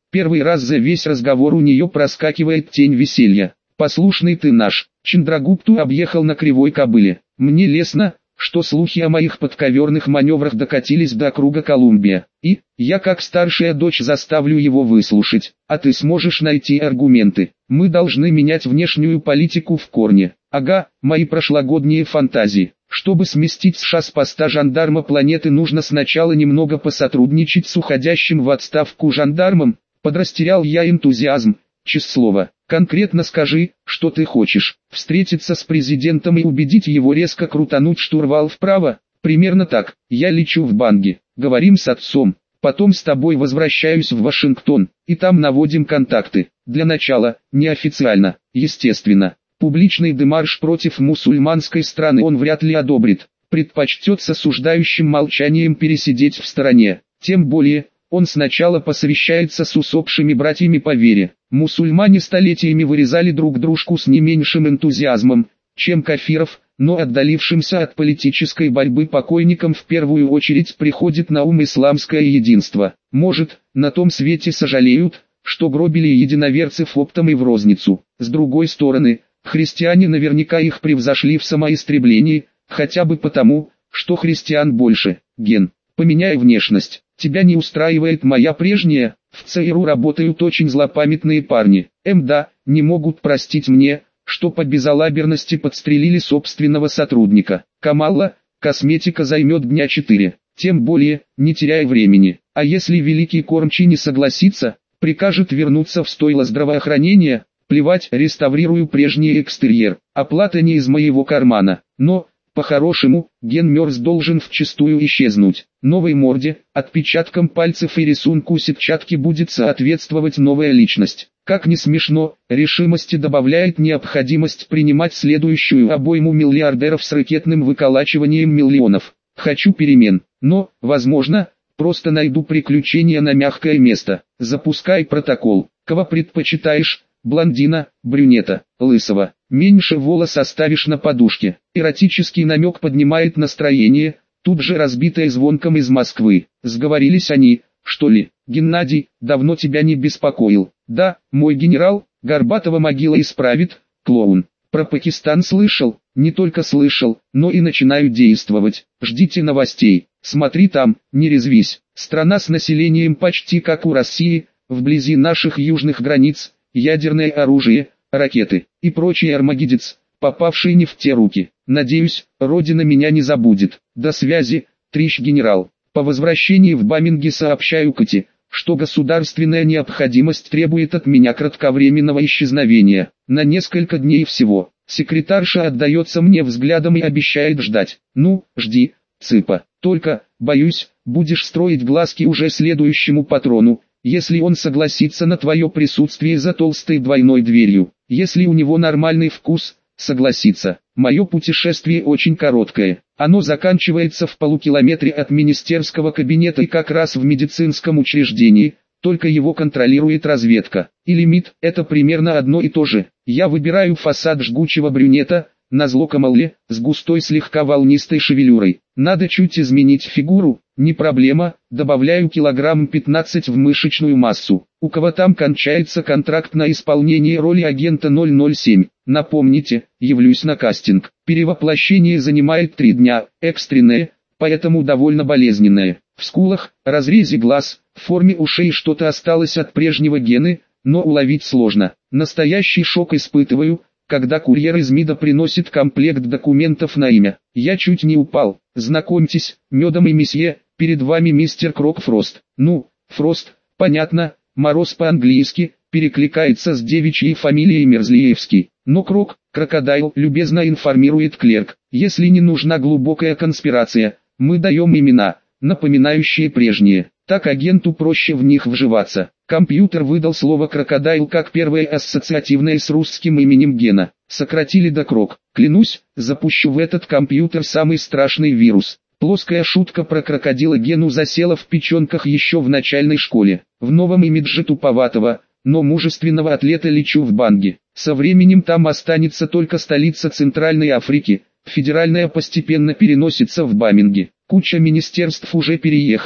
Первый раз за весь разговор у нее проскакивает тень веселья. «Послушный ты наш». Чандрагупту объехал на кривой кобыле. «Мне лестно, что слухи о моих подковерных маневрах докатились до округа Колумбия. И, я как старшая дочь заставлю его выслушать, а ты сможешь найти аргументы. Мы должны менять внешнюю политику в корне. Ага, мои прошлогодние фантазии. Чтобы сместить США с поста жандарма планеты, нужно сначала немного посотрудничать с уходящим в отставку жандармом. Подрастерял я энтузиазм, честное слово. Конкретно скажи, что ты хочешь. Встретиться с президентом и убедить его резко крутануть штурвал вправо? Примерно так. Я лечу в Банги. Говорим с отцом. Потом с тобой возвращаюсь в Вашингтон. И там наводим контакты. Для начала, неофициально, естественно. Публичный демарш против мусульманской страны он вряд ли одобрит. Предпочтет с осуждающим молчанием пересидеть в стороне. Тем более, он сначала посовещается с усопшими братьями по вере. Мусульмане столетиями вырезали друг дружку с не меньшим энтузиазмом, чем кафиров, но отдалившимся от политической борьбы покойникам в первую очередь приходит на ум исламское единство. Может, на том свете сожалеют, что гробили единоверцев оптом и в розницу. С другой стороны, христиане наверняка их превзошли в самоистреблении, хотя бы потому, что христиан больше. Ген, поменяй внешность. Тебя не устраивает моя прежняя? В ЦРУ работают очень злопамятные парни. МДА не могут простить мне, что по безалаберности подстрелили собственного сотрудника. Камалла, косметика займет дня четыре. Тем более, не теряй времени. А если великий кормчий не согласится, прикажет вернуться в стойло здравоохранения, плевать, реставрирую прежний экстерьер. Оплата не из моего кармана. Но, по-хорошему, Ген Мерз должен вчистую исчезнуть. Новой морде, отпечаткам пальцев и рисунку сетчатки будет соответствовать новая личность. Как ни смешно, решимости добавляет необходимость принимать следующую обойму миллиардеров с ракетным выколачиванием миллионов. Хочу перемен, но, возможно, просто найду приключения на мягкое место. Запускай протокол. Кого предпочитаешь? Блондина, брюнета, лысого. Меньше волос оставишь на подушке. Эротический намек поднимает настроение, тут же разбитое звонком из Москвы. Сговорились они, что ли? Геннадий, давно тебя не беспокоил. Да, мой генерал, Горбатова могила исправит, клоун. Про Пакистан слышал, не только слышал, но и начинаю действовать. Ждите новостей, смотри там, не резвись. Страна с населением почти как у России, вблизи наших южных границ, ядерное оружие, ракеты и прочий армагеддец, попавший не в те руки. Надеюсь, Родина меня не забудет. До связи, трищ генерал. По возвращении в Баминги сообщаю Кате, что государственная необходимость требует от меня кратковременного исчезновения. На несколько дней всего. Секретарша отдается мне взглядом и обещает ждать. Ну, жди, цыпа. Только, боюсь, будешь строить глазки уже следующему патрону, если он согласится на твое присутствие за толстой двойной дверью. Если у него нормальный вкус, согласится. Мое путешествие очень короткое. Оно заканчивается в полукилометре от министерского кабинета и как раз в медицинском учреждении, только его контролирует разведка. Или МИД, это примерно одно и то же. Я выбираю фасад жгучего брюнета, назло Камалле, с густой слегка волнистой шевелюрой. Надо чуть изменить фигуру, не проблема, добавляю килограмм пятнадцать в мышечную массу. У кого там кончается контракт на исполнение роли агента ноль ноль семь? Напомните, явлюсь на кастинг. Перевоплощение занимает три дня, экстренное, поэтому довольно болезненное. В скулах, разрезе глаз, в форме ушей что-то осталось от прежнего Гены, но уловить сложно. Настоящий шок испытываю, когда курьер из МИДа приносит комплект документов на имя. Я чуть не упал. Знакомьтесь, Медом и месье, перед вами мистер Крок Фрост. Ну, Фрост, понятно, Мороз по-английски, перекликается с девичьей фамилией Мерзлиевский. Но Крок, крокодайл, любезно информирует клерк. Если не нужна глубокая конспирация, мы даем имена, напоминающие прежние. Так агенту проще в них вживаться. Компьютер выдал слово «крокодайл» как первое ассоциативное с русским именем Гена. Сократили до Крок. Клянусь, запущу в этот компьютер самый страшный вирус. Плоская шутка про крокодила Гену засела в печенках еще в начальной школе. В новом имидже туповатого, но мужественного атлета лечу в Банги. Со временем там останется только столица Центральной Африки, федеральная постепенно переносится в Баминги. Куча министерств уже переехала,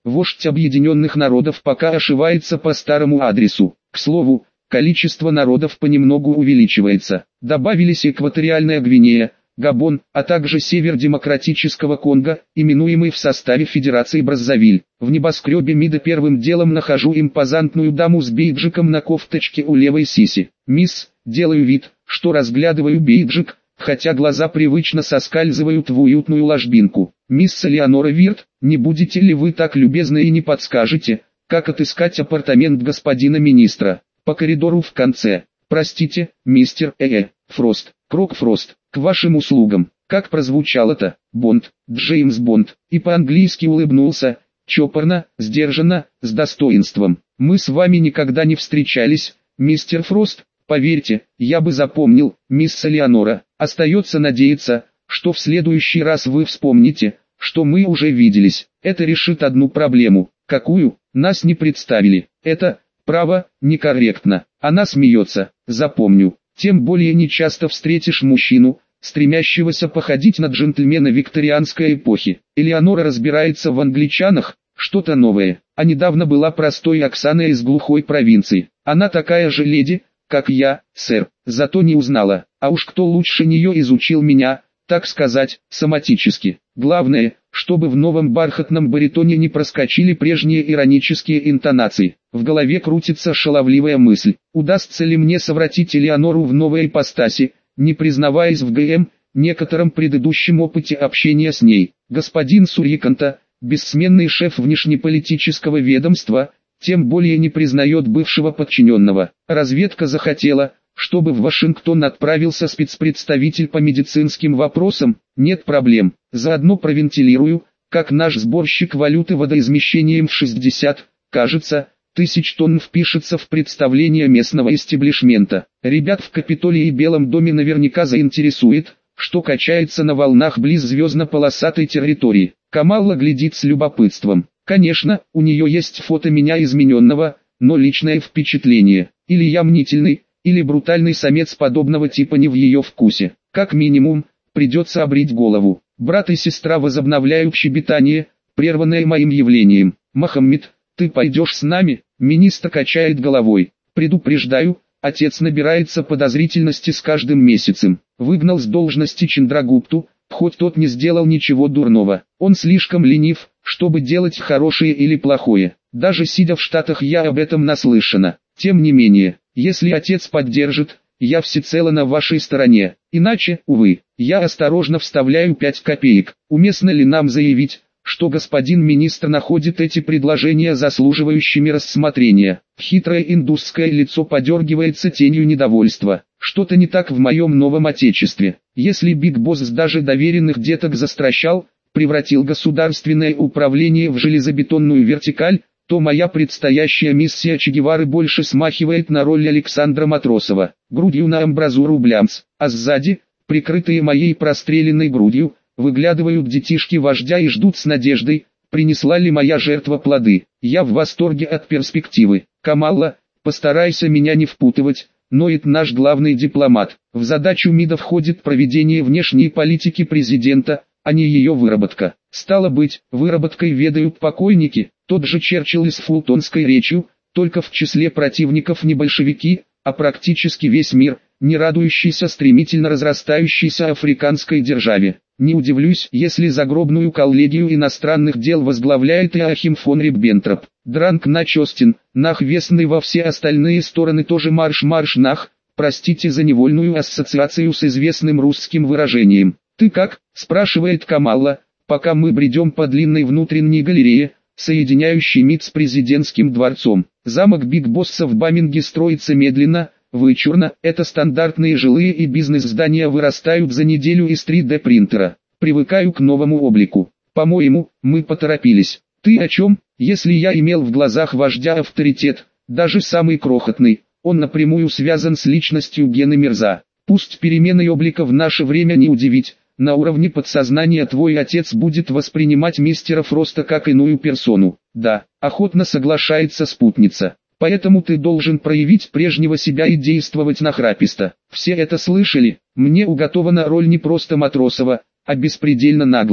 вождь Объединенных Народов пока ошивается по старому адресу. К слову, количество народов понемногу увеличивается. Добавились Экваториальная Гвинея, Габон, а также север Демократического Конго, именуемый в составе Федерации Браззавиль. В небоскребе МИДа первым делом нахожу импозантную даму с бейджиком на кофточке у левой сиси. «Мисс», делаю вид, что разглядываю бейджик, хотя глаза привычно соскальзывают в уютную ложбинку. «Мисс Элеонора Вирт, не будете ли вы так любезны и не подскажете, как отыскать апартамент господина министра? По коридору в конце. Простите, мистер Э. Фрост, Крок Фрост, к вашим услугам». Как прозвучало-то? Бонд, Джеймс Бонд, и по-английски улыбнулся, чопорно, сдержанно, с достоинством. «Мы с вами никогда не встречались, мистер Фрост. Поверьте, я бы запомнил, мисс Элеонора. Остается надеяться, что в следующий раз вы вспомните, что мы уже виделись. Это решит одну проблему. Какую? Нас не представили. Это, право, некорректно». Она смеется. «Запомню. Тем более нечасто встретишь мужчину, стремящегося походить на джентльмена викторианской эпохи». Элеонора разбирается в англичанах, что-то новое, а недавно была простой Оксаной из глухой провинции. Она такая же леди, как я, сэр, зато не узнала. А уж кто лучше нее изучил меня, так сказать, соматически. Главное, чтобы в новом бархатном баритоне не проскочили прежние иронические интонации. В голове крутится шаловливая мысль: удастся ли мне совратить Элеонору в новой ипостаси, не признаваясь в ГМ, некотором предыдущем опыте общения с ней. Господин Суриканта, бессменный шеф внешнеполитического ведомства, тем более не признает бывшего подчиненного. Разведка захотела, чтобы в Вашингтон отправился спецпредставитель по медицинским вопросам. Нет проблем, заодно провентилирую, как наш сборщик валюты водоизмещением в шестьдесят, кажется, тысяч тонн впишется в представление местного истеблишмента. Ребят в Капитолии и Белом доме наверняка заинтересует, что качается на волнах близ звездно-полосатой территории. Камалла глядит с любопытством. Конечно, у нее есть фото меня измененного, но личное впечатление. Или я мнительный, или брутальный самец подобного типа не в ее вкусе. Как минимум, придется обрить голову. Брат и сестра возобновляют щебетание, прерванное моим явлением. «Мохаммед, ты пойдешь с нами?» Министр качает головой. «Предупреждаю, отец набирается подозрительности с каждым месяцем. Выгнал с должности Чандрагупту, хоть тот не сделал ничего дурного. Он слишком ленив, чтобы делать хорошее или плохое. Даже сидя в Штатах, я об этом наслышана. Тем не менее, если отец поддержит, я всецело на вашей стороне. Иначе, увы, я осторожно вставляю пять копеек. Уместно ли нам заявить, что господин министр находит эти предложения заслуживающими рассмотрения?» Хитрое индусское лицо подергивается тенью недовольства. Что-то не так в моем новом отечестве. Если Биг Босс даже доверенных деток застращал, превратил государственное управление в железобетонную вертикаль, то моя предстоящая миссия Че Гевары больше смахивает на роль Александра Матросова. Грудью на амбразуру блямс, а сзади, прикрытые моей простреленной грудью, выглядывают детишки вождя и ждут с надеждой, принесла ли моя жертва плоды. Я в восторге от перспективы. «Камалла, постарайся меня не впутывать», ноет наш главный дипломат. В задачу МИДа входит проведение внешней политики президента, а не ее выработка. Стало быть, выработкой ведают покойники. Тот же Черчилль с фултонской речью, только в числе противников не большевики, а практически весь мир, не радующийся стремительно разрастающейся африканской державе. Не удивлюсь, если загробную коллегию иностранных дел возглавляет Иоахим фон Риббентроп. Дранк нач Остин, нах весный во все остальные стороны тоже марш-марш нах, простите за невольную ассоциацию с известным русским выражением. «Ты как?» – спрашивает Камалла, пока мы бредем по длинной внутренней галерее, соединяющей МИД с президентским дворцом. Замок Биг Босса в Баминге строится медленно, вычурно. Это стандартные жилые и бизнес-здания вырастают за неделю из три дэ принтера. Привыкаю к новому облику. По-моему, мы поторопились. Ты о чем? Если я имел в глазах вождя авторитет, даже самый крохотный, он напрямую связан с личностью Гены Мирза. Пусть переменой облика в наше время не удивить, на уровне подсознания твой отец будет воспринимать мистера Фроста как иную персону. Да, охотно соглашается спутница. Поэтому ты должен проявить прежнего себя и действовать нахраписто. Все это слышали? Мне уготована роль не просто Матросова, а беспредельно наглого.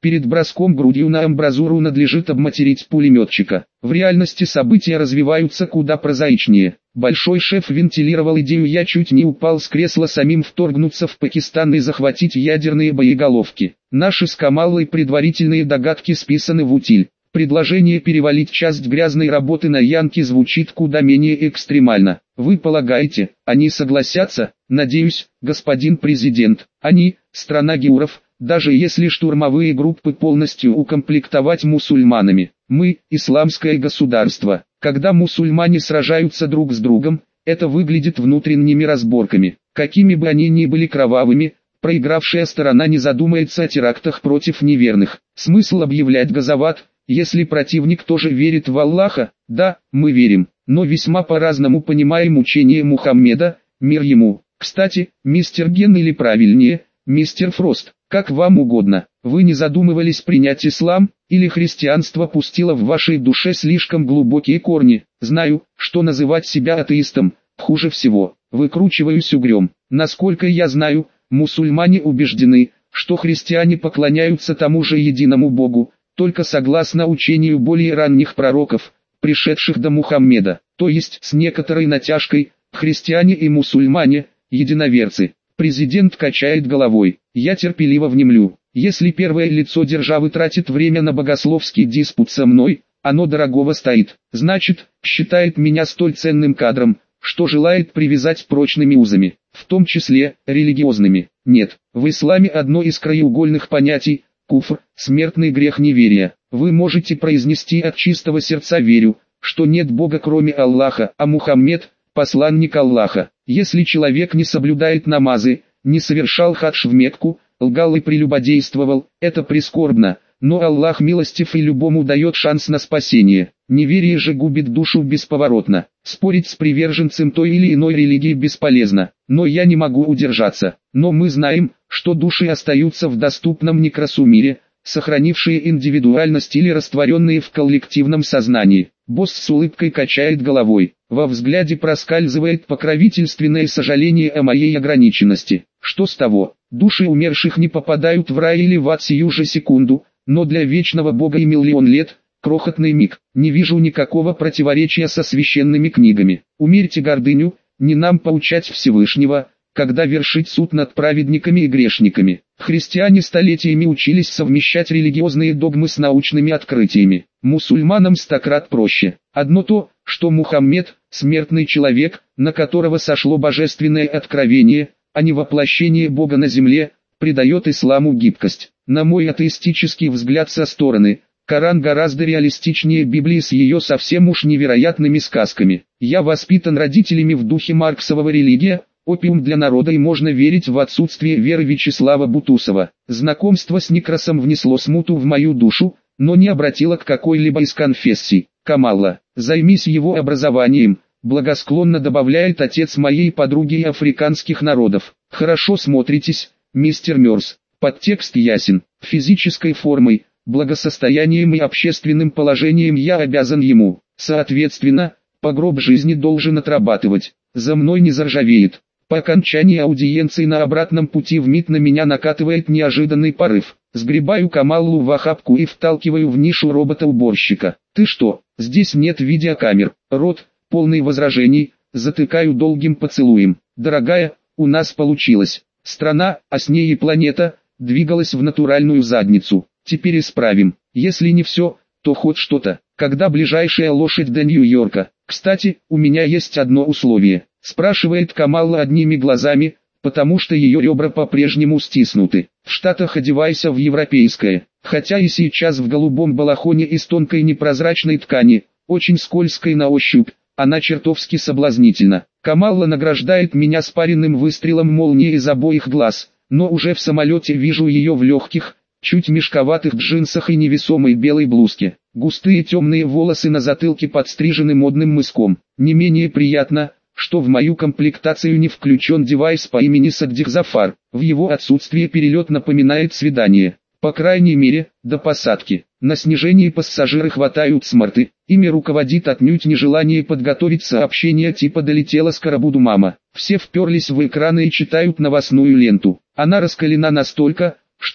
Перед броском грудью на амбразуру надлежит обматерить пулеметчика. В реальности события развиваются куда прозаичнее. Большой шеф вентилировал идею, я чуть не упал с кресла, самим вторгнуться в Пакистан и захватить ядерные боеголовки. Наши с Камаллой предварительные догадки списаны в утиль. Предложение перевалить часть грязной работы на янки звучит куда менее экстремально. Вы полагаете, они согласятся? Надеюсь, господин президент. Они, страна геуров, даже если штурмовые группы полностью укомплектовать мусульманами. Мы – исламское государство. Когда мусульмане сражаются друг с другом, это выглядит внутренними разборками. Какими бы они ни были кровавыми, проигравшая сторона не задумается о терактах против неверных. Смысл объявлять газоват, если противник тоже верит в Аллаха? Да, мы верим, но весьма по-разному понимаем учение Мухаммеда, мир ему. Кстати, мистер Ген, или правильнее, мистер Фрост, как вам угодно, вы не задумывались принять ислам, или христианство пустило в вашей душе слишком глубокие корни? Знаю, что называть себя атеистом хуже всего. Выкручиваюсь угрём. Насколько я знаю, мусульмане убеждены, что христиане поклоняются тому же единому Богу, только согласно учению более ранних пророков, пришедших до Мухаммеда, то есть с некоторой натяжкой, христиане и мусульмане – единоверцы. Президент качает головой. Я терпеливо внемлю. Если первое лицо державы тратит время на богословский диспут со мной, оно дорогого стоит. Значит, считает меня столь ценным кадром, что желает привязать прочными узами, в том числе религиозными. Нет, в исламе одно из краеугольных понятий – куфр, смертный грех неверия. Вы можете произнести от чистого сердца «верю», что нет Бога кроме Аллаха, а Мухаммед – посланник Аллаха. Если человек не соблюдает намазы, не совершал хадж в Мекку, лгал и прелюбодействовал, это прискорбно, но Аллах милостив и любому дает шанс на спасение. Неверие же губит душу бесповоротно. Спорить с приверженцем той или иной религии бесполезно, но я не могу удержаться. Но мы знаем, что души остаются в доступном некрасу мире, сохранившие индивидуальность или растворенные в коллективном сознании. Босс с улыбкой качает головой. Во взгляде проскальзывает покровительственное сожаление о моей ограниченности. Что с того? Души умерших не попадают в рай или в ад сию же секунду, но для вечного Бога и миллион лет – крохотный миг. Не вижу никакого противоречия со священными книгами. Умерьте гордыню, не нам поучать Всевышнего, когда вершить суд над праведниками и грешниками. Христиане столетиями учились совмещать религиозные догмы с научными открытиями. Мусульманам стократ проще. Одно то, что Мухаммед – смертный человек, на которого сошло божественное откровение, а не воплощение Бога на земле, придает исламу гибкость. На мой атеистический взгляд со стороны, Коран гораздо реалистичнее Библии с ее совсем уж невероятными сказками. Я воспитан родителями в духе марксового религия, опиум для народа, и можно верить в отсутствие веры Вячеслава Бутусова. Знакомство с Некрасом внесло смуту в мою душу, но не обратило к какой-либо из конфессий. Камалла, займись его образованием, благосклонно добавляет отец моей подруги и африканских народов. Хорошо смотритесь, мистер Мёрс. Подтекст ясен. Физической формой, благосостоянием и общественным положением я обязан ему. Соответственно, по гроб жизни должен отрабатывать. За мной не заржавеет. По окончании аудиенции на обратном пути в МИД на меня накатывает неожиданный порыв. Сгребаю Камаллу в охапку и вталкиваю в нишу робота-уборщика. Ты что, здесь нет видеокамер? Рот, полный возражений, затыкаю долгим поцелуем. Дорогая, у нас получилось. Страна, а с ней и планета, двигалась в натуральную задницу. Теперь исправим. Если не все, то хоть что-то. Когда ближайшая лошадь до Нью-Йорка? Кстати, у меня есть одно условие. Спрашивает Камалла одними глазами, потому что ее ребра по-прежнему стиснуты. В Штатах одевайся в европейское. Хотя и сейчас в голубом балахоне из тонкой непрозрачной ткани, очень скользкой на ощупь, она чертовски соблазнительна. Камалла награждает меня спаренным выстрелом молнии из обоих глаз, но уже в самолете вижу ее в легких, чуть мешковатых джинсах и невесомой белой блузке. Густые темные волосы на затылке подстрижены модным мыском. Не менее приятно, что в мою комплектацию не включен девайс по имени Саддих-Зафар. В его отсутствие перелет напоминает свидание. По крайней мере, до посадки. На снижении пассажиры хватают смарты. Ими руководит отнюдь нежелание подготовить сообщение типа «долетела скоробуду мама». Все вперлись в экраны и читают новостную ленту. Она раскалена настолько, что,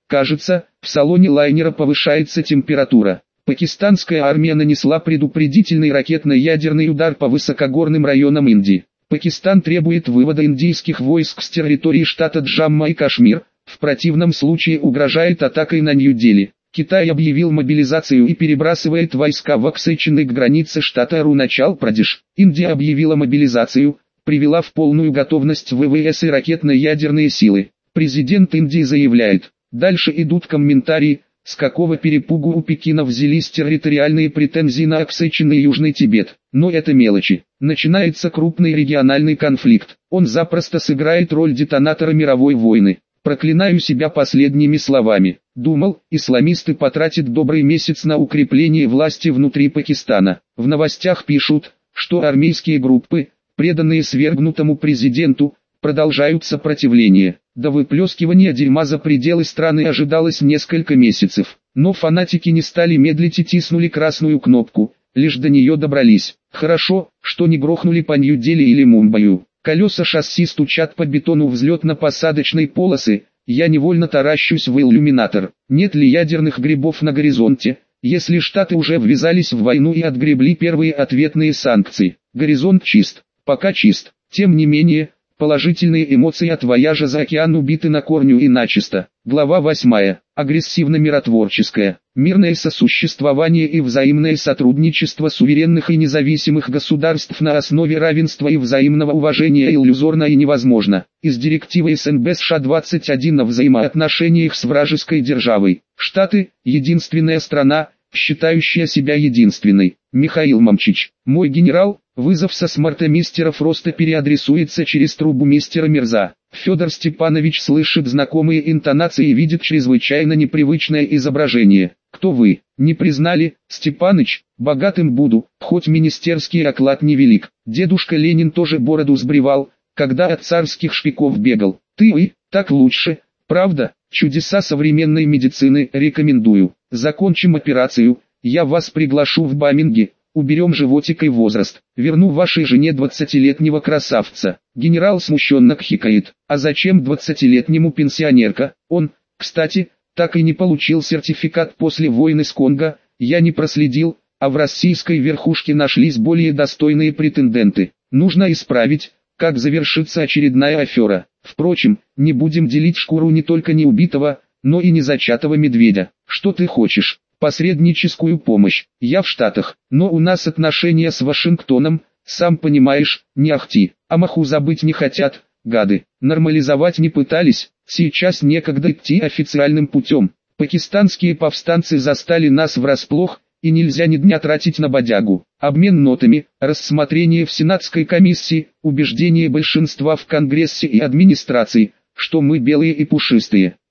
Кажется, в салоне лайнера повышается температура. Пакистанская армия нанесла предупредительный ракетно-ядерный удар по высокогорным районам Индии. Пакистан требует вывода индийских войск с территории штата Джамма и Кашмир, в противном случае угрожает атакой на Нью-Дели. Китай объявил мобилизацию и перебрасывает войска в Аксайчины к границе штата Аруначал-Прадеш. Индия объявила мобилизацию, привела в полную готовность ВВС и ракетно-ядерные силы. Президент Индии заявляет, дальше идут комментарии, с какого перепугу у Пекина взялись территориальные претензии на Аксайчины и Южный Тибет. Но это мелочи. Начинается крупный региональный конфликт. Он запросто сыграет роль детонатора мировой войны. Проклинаю себя последними словами. Думал, исламисты потратят добрый месяц на укрепление власти внутри Пакистана. В новостях пишут, что армейские группы, преданные свергнутому президенту, продолжают сопротивление. До выплескивания дерьма за пределы страны ожидалось несколько месяцев. Но фанатики не стали медлить и тиснули красную кнопку, лишь до нее добрались. Хорошо, что не грохнули по Нью-Дели или Мумбаю. Колеса шасси стучат по бетону взлетно-посадочной полосы, я невольно таращусь в иллюминатор. Нет ли ядерных грибов на горизонте, если Штаты уже ввязались в войну и отгребли первые ответные санкции? Горизонт чист, пока чист. Тем не менее, положительные эмоции от вояжа за океан убиты на корню и начисто. Глава восьмая. Агрессивно-миротворческое. Мирное сосуществование и взаимное сотрудничество суверенных и независимых государств на основе равенства и взаимного уважения иллюзорно и невозможно. Из директивы СНБ США двадцать один о взаимоотношениях с вражеской державой. Штаты – единственная страна, считающая себя единственной. Михаил Мамчич. Мой генерал, вызов со смартомистера Фроста переадресуется через трубу мистера Мирза. Федор Степанович слышит знакомые интонации и видит чрезвычайно непривычное изображение. Кто вы? Не признали, Степаныч? Богатым буду, хоть министерский оклад невелик. Дедушка Ленин тоже бороду сбривал, когда от царских шпиков бегал. Ты и, так лучше, правда? Чудеса современной медицины рекомендую. Закончим операцию, я вас приглашу в Баминги. Уберем животик и возраст. Верну вашей жене двадцатилетнего красавца. Генерал смущенно кхикает. А зачем двадцатилетнему пенсионерка? Он, кстати, так и не получил сертификат после войны с Конго. Я не проследил, а в российской верхушке нашлись более достойные претенденты. Нужно исправить, как завершится очередная афера. Впрочем, не будем делить шкуру не только неубитого, но и незачатого медведя. Что ты хочешь? Посредническую помощь. Я в Штатах, но у нас отношения с Вашингтоном, сам понимаешь, не ахти. А маху забыть не хотят, гады. Нормализовать не пытались, сейчас некогда идти официальным путем. Пакистанские повстанцы застали нас врасплох, и нельзя ни дня тратить на бодягу. Обмен нотами, рассмотрение в Сенатской комиссии, убеждение большинства в Конгрессе и администрации, что мы белые и пушистые.